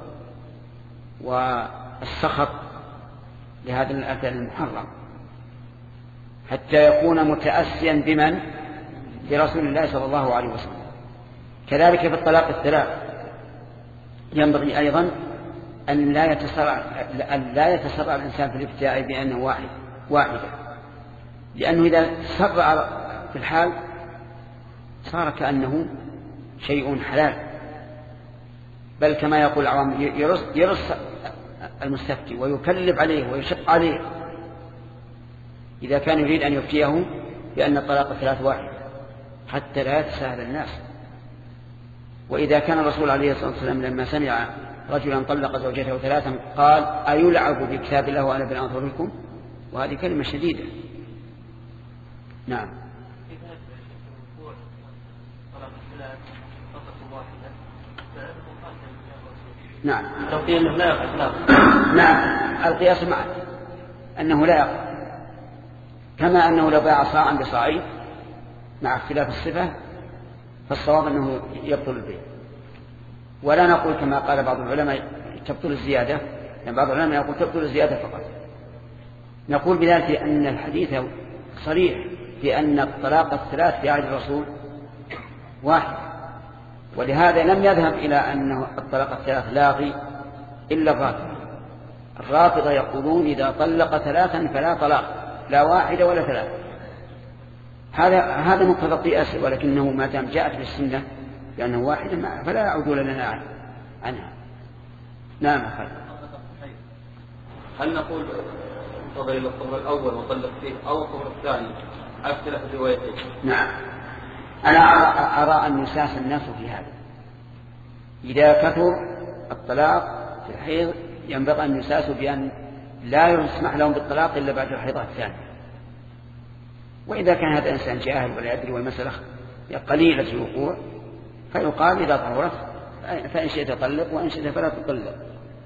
[SPEAKER 2] والسخط لهذا الأثر المحرم حتى يكون متأسيا بمن؟ برسول الله صلى الله عليه وسلم. كذلك في الطلاق الثلاث ينبغي أيضا أن لا يتسرع الإنسان في الابتداء بأنه واحدة، لأنه إذا تسرع في الحال صار كأنه شيء حلال، بل كما يقول العوام يرص المستفتي ويكلف عليه ويشق عليه إذا كان يريد أن يفتيه بأن الطلاق الثلاث واحد حتى لا يتساهل الناس. وإذا كان الرسول عليه الصلاة والسلام لما سمع رجلا طلق زوجته 3 قال أيلعب بكتاب الله وأنا بين أظهركم، وهذه كلمة شديدة. نعم. نعم. نعم. القياس معه أنه لا يقع، كما أنه لو باع صاعا بصاعين مع اختلاف الصفة فالصواب أنه يبطل البيع. ولا نقول كما قال بعض العلماء تبطل الزيادة، يعني بعض العلماء يقول تبطل الزيادة فقط. نقول بذلك أن الحديث صريح في أن الطلاق الثلاث في عهد الرسول واحد، ولهذا لم يذهب إلى أن الطلاق الثلاث لاغي إلا الرافضة يقولون إذا طلق 3 فلا طلاق، لا 1 ولا 3. هذا مقتضى القياس، ولكنه ما دام جاءت بالسنة لأنه واحد فلا يعودون لنا عنها. نعم.
[SPEAKER 8] هل نقول انتظر إلى الطهر الأول وطلق فيه أو الطهر الثاني أختلف الروايتين؟
[SPEAKER 2] نعم. أنا أرى أن يساس الناس في هذا. إذا كثر الطلاق في الحيض ينبغي أن يساسوا بأن لا يسمح لهم بالطلاق إلا بعد الحيضة الثانية. وإذا كان هذا الإنسان جاهل ولا يدري والمسألة قليلة الوقوع فيقال إذا طهرت فإن شئت طلق وإن شئت فلا تطلق.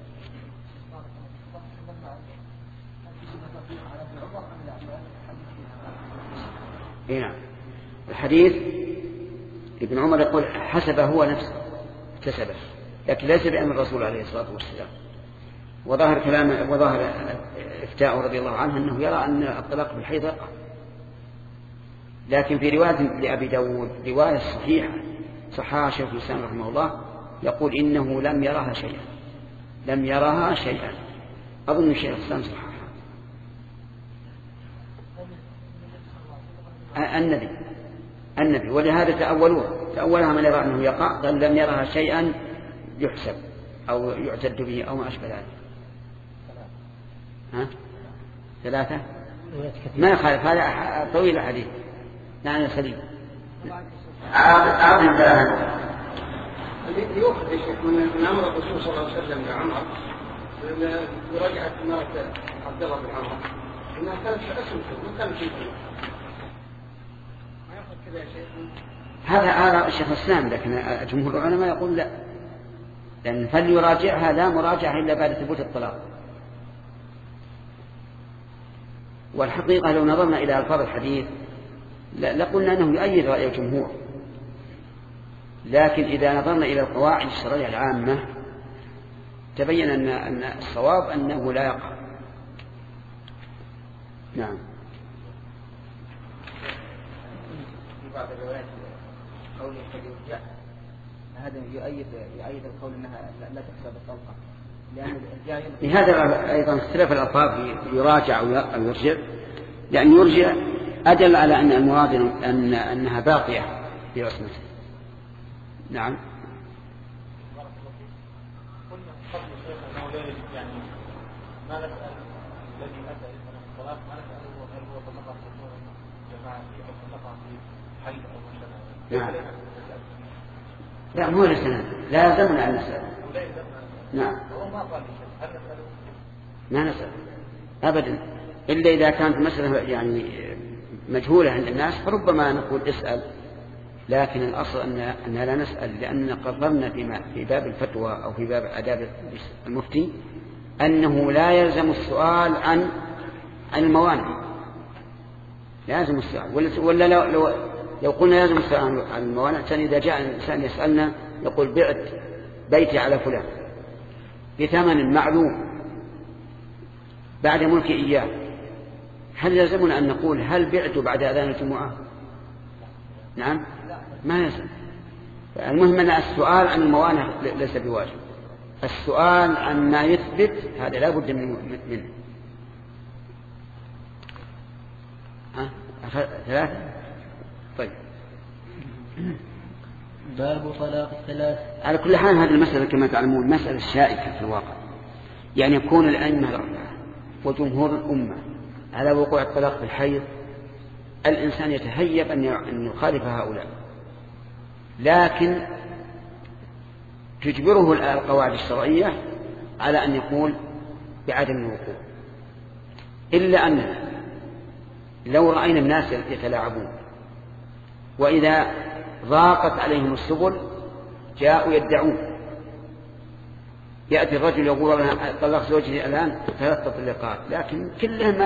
[SPEAKER 2] هنا الحديث ابن عمر يقول حسب هو نفسه اكتسبه، لكن ليس بأمر الرسول عليه الصلاة والسلام. وظاهر إفتاء رضي الله عنه أنه يرى أن الطلاق بالحيض يقع. لكن في رواية لأبي داود رواية صحيحة صححها شيخ الإسلام رحمه الله يقول إنه لم يرها شيئا أظن الشيخ الإسلام صححها. النبي ولهذا تأولها من يرى أنه يقع قال لم يرها شيئا يحسب أو يعتد به أو ما أشبه ذلك. 3 ما يخالف هذا طويل الحديث. نعم يا سليم.
[SPEAKER 9] أعظم ثلاثة اللي يوقف يا شيخ من أمر الرسول صلى الله عليه وسلم لعمر برجعة مرة عبد الله بن عمر إنها كانت أسلم ما كانت شيء ما يأخذ كذا يا شيخ.
[SPEAKER 2] هذا الشيخ الإسلام لكن جمهور العلماء يقول لا لأن فليراجعها لا مراجعة إلا بعد ثبوت الطلاق. والحقيقة لو نظرنا إلى ألفاظ الحديث لقلنا أنه يؤيد رأي الجمهور لكن إذا نظرنا إلى القواعد الشرعية العامة تبين أن الصواب أنه لا يقع. نعم.
[SPEAKER 4] في بعض الروايات قول يرجع هذا يؤيد القول أنها لا تحسب الطلقة لأن
[SPEAKER 2] لهذا أيضا اختلاف الألفاظ يراجع أو يرجع لأن يرجع أدل على أن المراد أنها باقية في عصمته. نعم.
[SPEAKER 7] يعني ما نسأل الذي أتى إثناء الصلاة ما نسأله هل هو طلقها في جماعة أو طلقها في حي أو مشابه.
[SPEAKER 2] نعم. لا مو لسنا لا يلزمنا أن نسأل. نعم.
[SPEAKER 7] هو ما قال هل نسأله؟
[SPEAKER 2] ما نسأل أبدا إلا إذا كانت مسألة يعني مجهولة عند الناس فربما نقول اسأل لكن الأصل أننا لا نسأل لأننا قررنا في باب الفتوى أو في باب آداب المفتي أنه لا يلزم السؤال عن الموانع. لازم السؤال ولا لو قلنا لازم السؤال عن الموانع ثاني إذا جاء الإنسان يسألنا يقول بعت بيتي على فلان بثمن معلوم بعد ملك إياه هل يلزمنا أن نقول هل بعت بعد أذان الجمعة؟ نعم ما يلزم. المهم أن السؤال عن الموانع ليس بواجب. السؤال عن ما يثبت هذا لا بد منه. 3 طيب.
[SPEAKER 1] باب طلاق الثلاث.
[SPEAKER 2] على كل حال هذه المسألة كما تعلمون مسألة شائكة في الواقع يعني يكون الأئمة الأربعة وجمهور الأمة على وقوع الطلاق في الحيض الإنسان يتهيب أن يخالف هؤلاء لكن تجبره القواعد الشرعية على أن يقول بعدم الوقوع إلا أن لو رأينا الناس يتلاعبون وإذا ضاقت عليهم السبل جاءوا يدعون يأتي الرجل يقول أنا طلق زوجتي الآن 3 طلقات لكن كلهم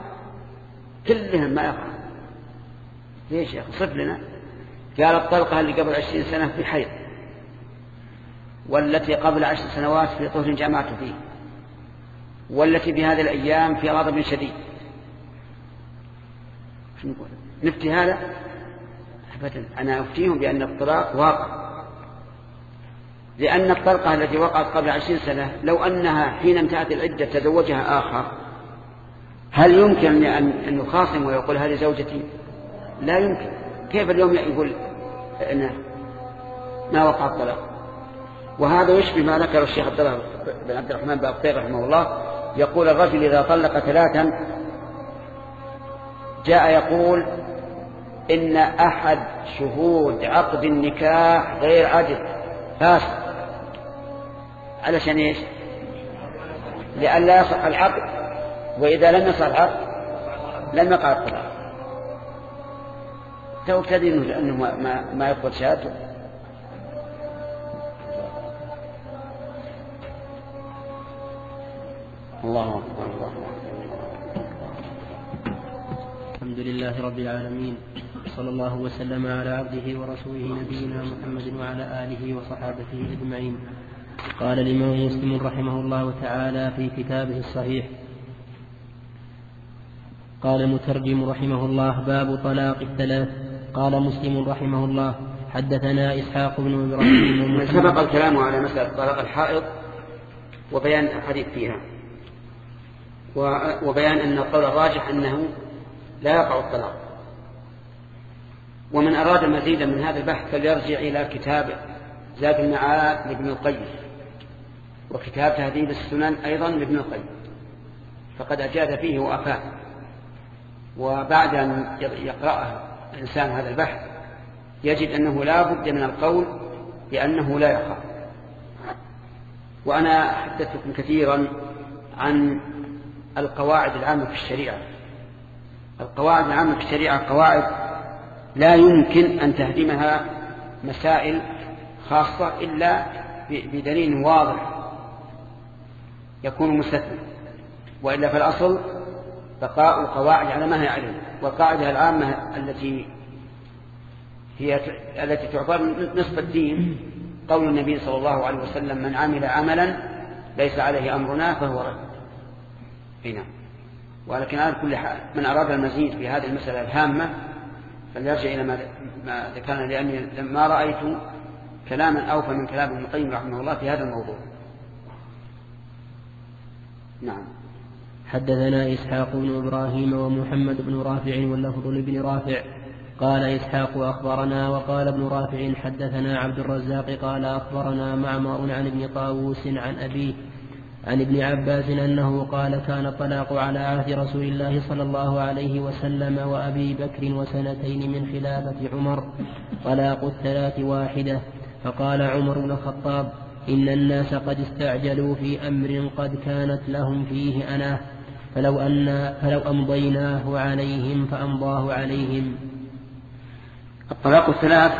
[SPEAKER 2] ما يقع. ليش يا أخي صف لنا؟ قال الطلقة اللي قبل 20 سنة في حيض والتي قبل 10 سنوات في طهر جامعت فيه والتي بهذه الأيام في غضب شديد. نفتي هذا؟ أبدا. أنا أفتيهم بأن الطلاق واقع لأن الطلقة التي وقعت قبل 20 سنة لو أنها حين انتهت العدة تزوجها آخر هل يمكن أن يخاصم ويقول هذه زوجتي؟ لا يمكن. كيف اليوم يقول إنه ما وقع الطلاق؟ وهذا يشبه ما ذكر الشيخ عبد الله بن عبد الرحمن بن أبطير رحمه الله يقول الرجل إذا طلق 3 جاء يقول إن أحد شهود عقد النكاح غير عدل فاسد علشان إيش؟ لأن لا يصح العقد وإذا لم يصح العقد لم يقع الطلاق. تؤكد أنه ما يقبل شهادته. الله أكبر. الله
[SPEAKER 1] الحمد لله رب العالمين صلى الله وسلم على عبده ورسوله نبينا محمد وعلى آله وصحابته أجمعين. قال الإمام مسلم رحمه الله تعالى في كتابه الصحيح قال المترجم رحمه الله باب طلاق الثلاث. قال مسلم رحمه الله حدثنا إسحاق بن إبراهيم
[SPEAKER 2] سبق الكلام على مسألة طلاق الحائض وبيان الحديث فيها وبيان أن القول الراجح أنه لا يقع الطلاق. ومن أراد مزيدا من هذا البحث فليرجع إلى كتاب زاد المعاد لابن القيم وكتاب تهذيب السنن أيضا لابن القيم فقد أجاد فيه وأفاد. وبعد أن يقرأه الإنسان هذا البحث يجد أنه لا بد من القول بأنه لا يقع. وأنا حدثتكم كثيرا عن القواعد العامة في الشريعة. القواعد العامة في الشريعة قواعد لا يمكن أن تهدمها مسائل خاصة إلا بدليل واضح يكون مستثنى، وإلا فالأصل بقاء القواعد على ما هي عليه. والقاعدة العامة التي تعتبر نصف الدين قول النبي صلى الله عليه وسلم من عمل عملا ليس عليه أمرنا فهو رد. هنا ولكن على كل حال من أراد المزيد في هذه المسألة الهامة فليرجع إلى ما ذكرنا، لأني لما رأيت كلاما أوفى من كلام ابن القيم رحمه الله في هذا الموضوع. نعم.
[SPEAKER 1] حدثنا إسحاق بن إبراهيم ومحمد بن رافع واللفظ لابن رافع قال إسحاق أخبرنا وقال ابن رافع حدثنا عبد الرزاق قال أخبرنا معمر عن ابن طاووس عن أبيه عن ابن عباس أنه قال كان الطلاق على عهد رسول الله صلى الله عليه وسلم وأبي بكر وسنتين من خلافة عمر طلاق الثلاث واحدة. فقال عمر بن الخطاب إن الناس قد استعجلوا في أمر قد كانت لهم فيه أناه فلو أمضيناه عليهم فأمضاه عليهم.
[SPEAKER 2] الطلاق الثلاث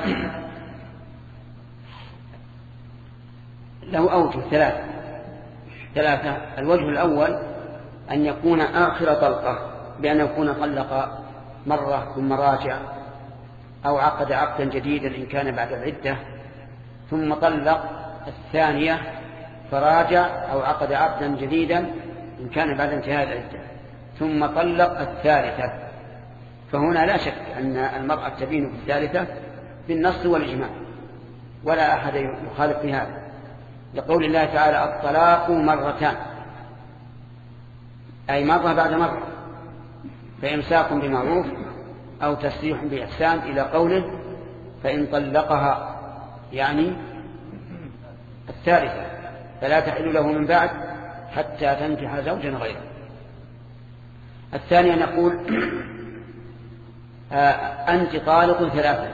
[SPEAKER 2] له أوجه ثلاثة. الوجه الأول أن يكون آخر طلقة بأن يكون طلق مرة ثم راجع أو عقد عقدا جديدا إن كان بعد العدة ثم طلق الثانية فراجع أو عقد عقدا جديدا إن كان بعد انتهاء العدة ثم طلق الثالثة. فهنا لا شك أن المرأة تبين في الثالثة بالنص والإجماع ولا أحد يخالف في هذا، لقول الله تعالى الطلاق مرتان أي مرة بعد مرة فإمساك بمعروف أو تسريح بإحسان إلى قوله فإن طلقها يعني الثالثة فلا تحل له من بعد حتى تنكح زوجا غيره. الثانية نقول أنت طالق ثلاثة،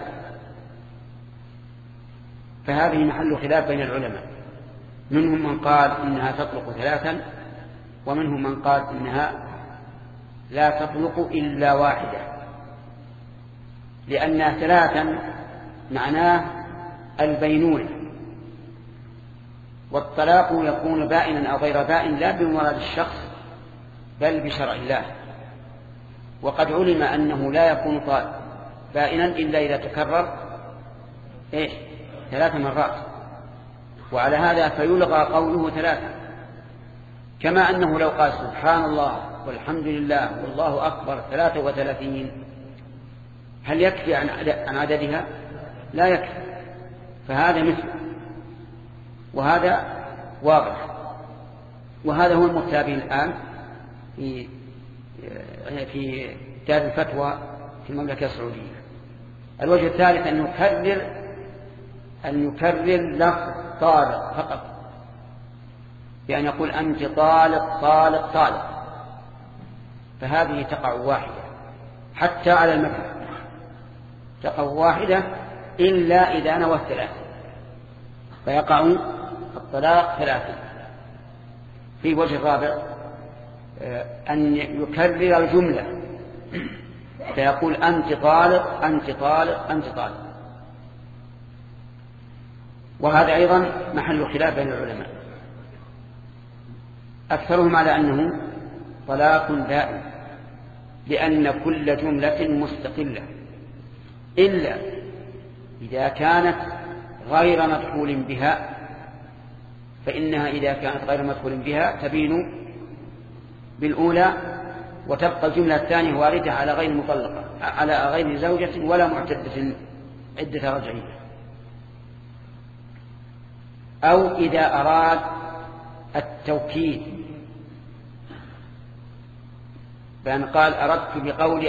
[SPEAKER 2] فهذه محل خلاف بين العلماء، منهم من قال إنها تطلق ثلاثا ومنهم من قال إنها لا تطلق إلا واحدة، لأنها ثلاثا معناه البينونة، والطلاق يكون بائنا أو غير بائن لا بمراد الشخص بل بشرع الله. وقد علم أنه لا يكون بائنا إلا إذا تكرر 3 مرات، وعلى هذا فيلغى قوله 3، كما أنه لو قال سبحان الله والحمد لله والله أكبر 33 هل يكفي عن عددها؟ لا يكفي، فهذا مثل وهذا واضح، وهذا هو المتابع الآن في دار الفتوى في المملكة السعودية. الوجه الثالث أن يكرر لفظ طالق فقط، يعني يقول أنت طالق طالق طالق، فهذه تقع واحدة حتى على المذهب تقع واحدة إلا إذا نوى 3 فيقع الطلاق 3. في وجه رابع أن يكرر الجملة فيقول أنت طالق أنت طالق أنت طالق، وهذا أيضا محل خلاف بين العلماء، أكثرهم على أنه طلاق دائم لأن كل جملة مستقلة إلا إذا كانت غير مدخول بها فإنها إذا كانت غير مدخول بها تبين بالأولى، وتبقى الجملة الثانية واردة على غير مطلقة، على غير زوجة ولا معتدة عدة رجعية. أو إذا أراد التوكيد بأن قال أردت بقول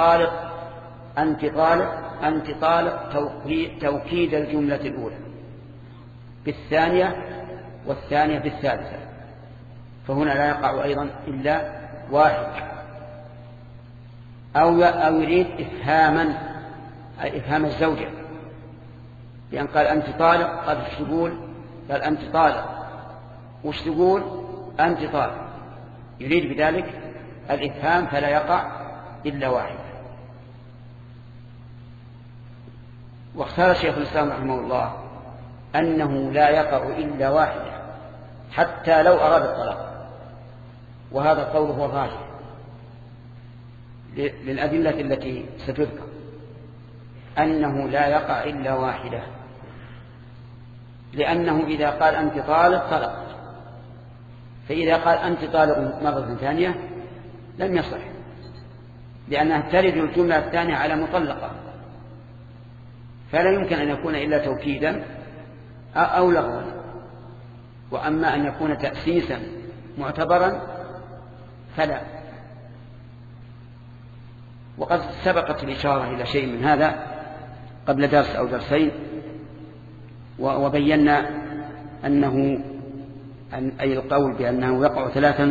[SPEAKER 2] أنت طالق توكيد الجملة الأولى بالثانية والثانية بالثالثة، فهنا لا يقع أيضا إلا واحد. أو يريد إفهام الزوجة بأن قال أنت طالق، قال وش تقول؟ قال أنت طالق، وش تقول؟ أنت طالق، يريد بذلك الإفهام، فلا يقع إلا واحد. واختار شيخ الإسلام رحمه الله أنه لا يقع إلا واحدة حتى لو أراد الطلاق، وهذا القول هو الراجح للأدلة التي ستذكر، أنه لا يقع إلا واحدة، لأنه إذا قال أنت طالق طلق، فإذا قال أنت طالق مرة ثانية لم يصح، لأنها ترد الجملة الثانية على مطلقة، فلا يمكن أن يكون إلا توكيدا أو لغوا. وأما أن يكون تأسيسا معتبرا فلا. وقد سبقت الإشارة إلى شيء من هذا قبل درس أو درسين، وبينا أنه أي القول بأنه يقع ثلاثا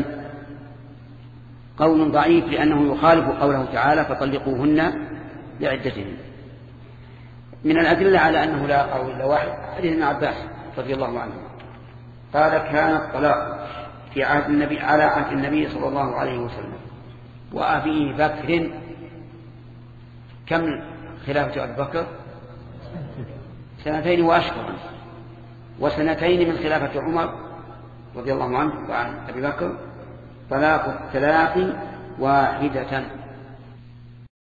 [SPEAKER 2] قول ضعيف، لأنه يخالف قوله تعالى فطلقوهن لعدتهن. من الأدلة على أنه لا يقع إلا واحد حديث ابن عباس رضي الله عنه قال كان الطلاق في عهد النبي على عهد النبي صلى الله عليه وسلم وأبي بكر. كم خلافة أبي بكر؟ 2 وأشهر، وسنتين من خلافة عمر رضي الله عنه وعن أبي بكر طلاق 3 واحدة.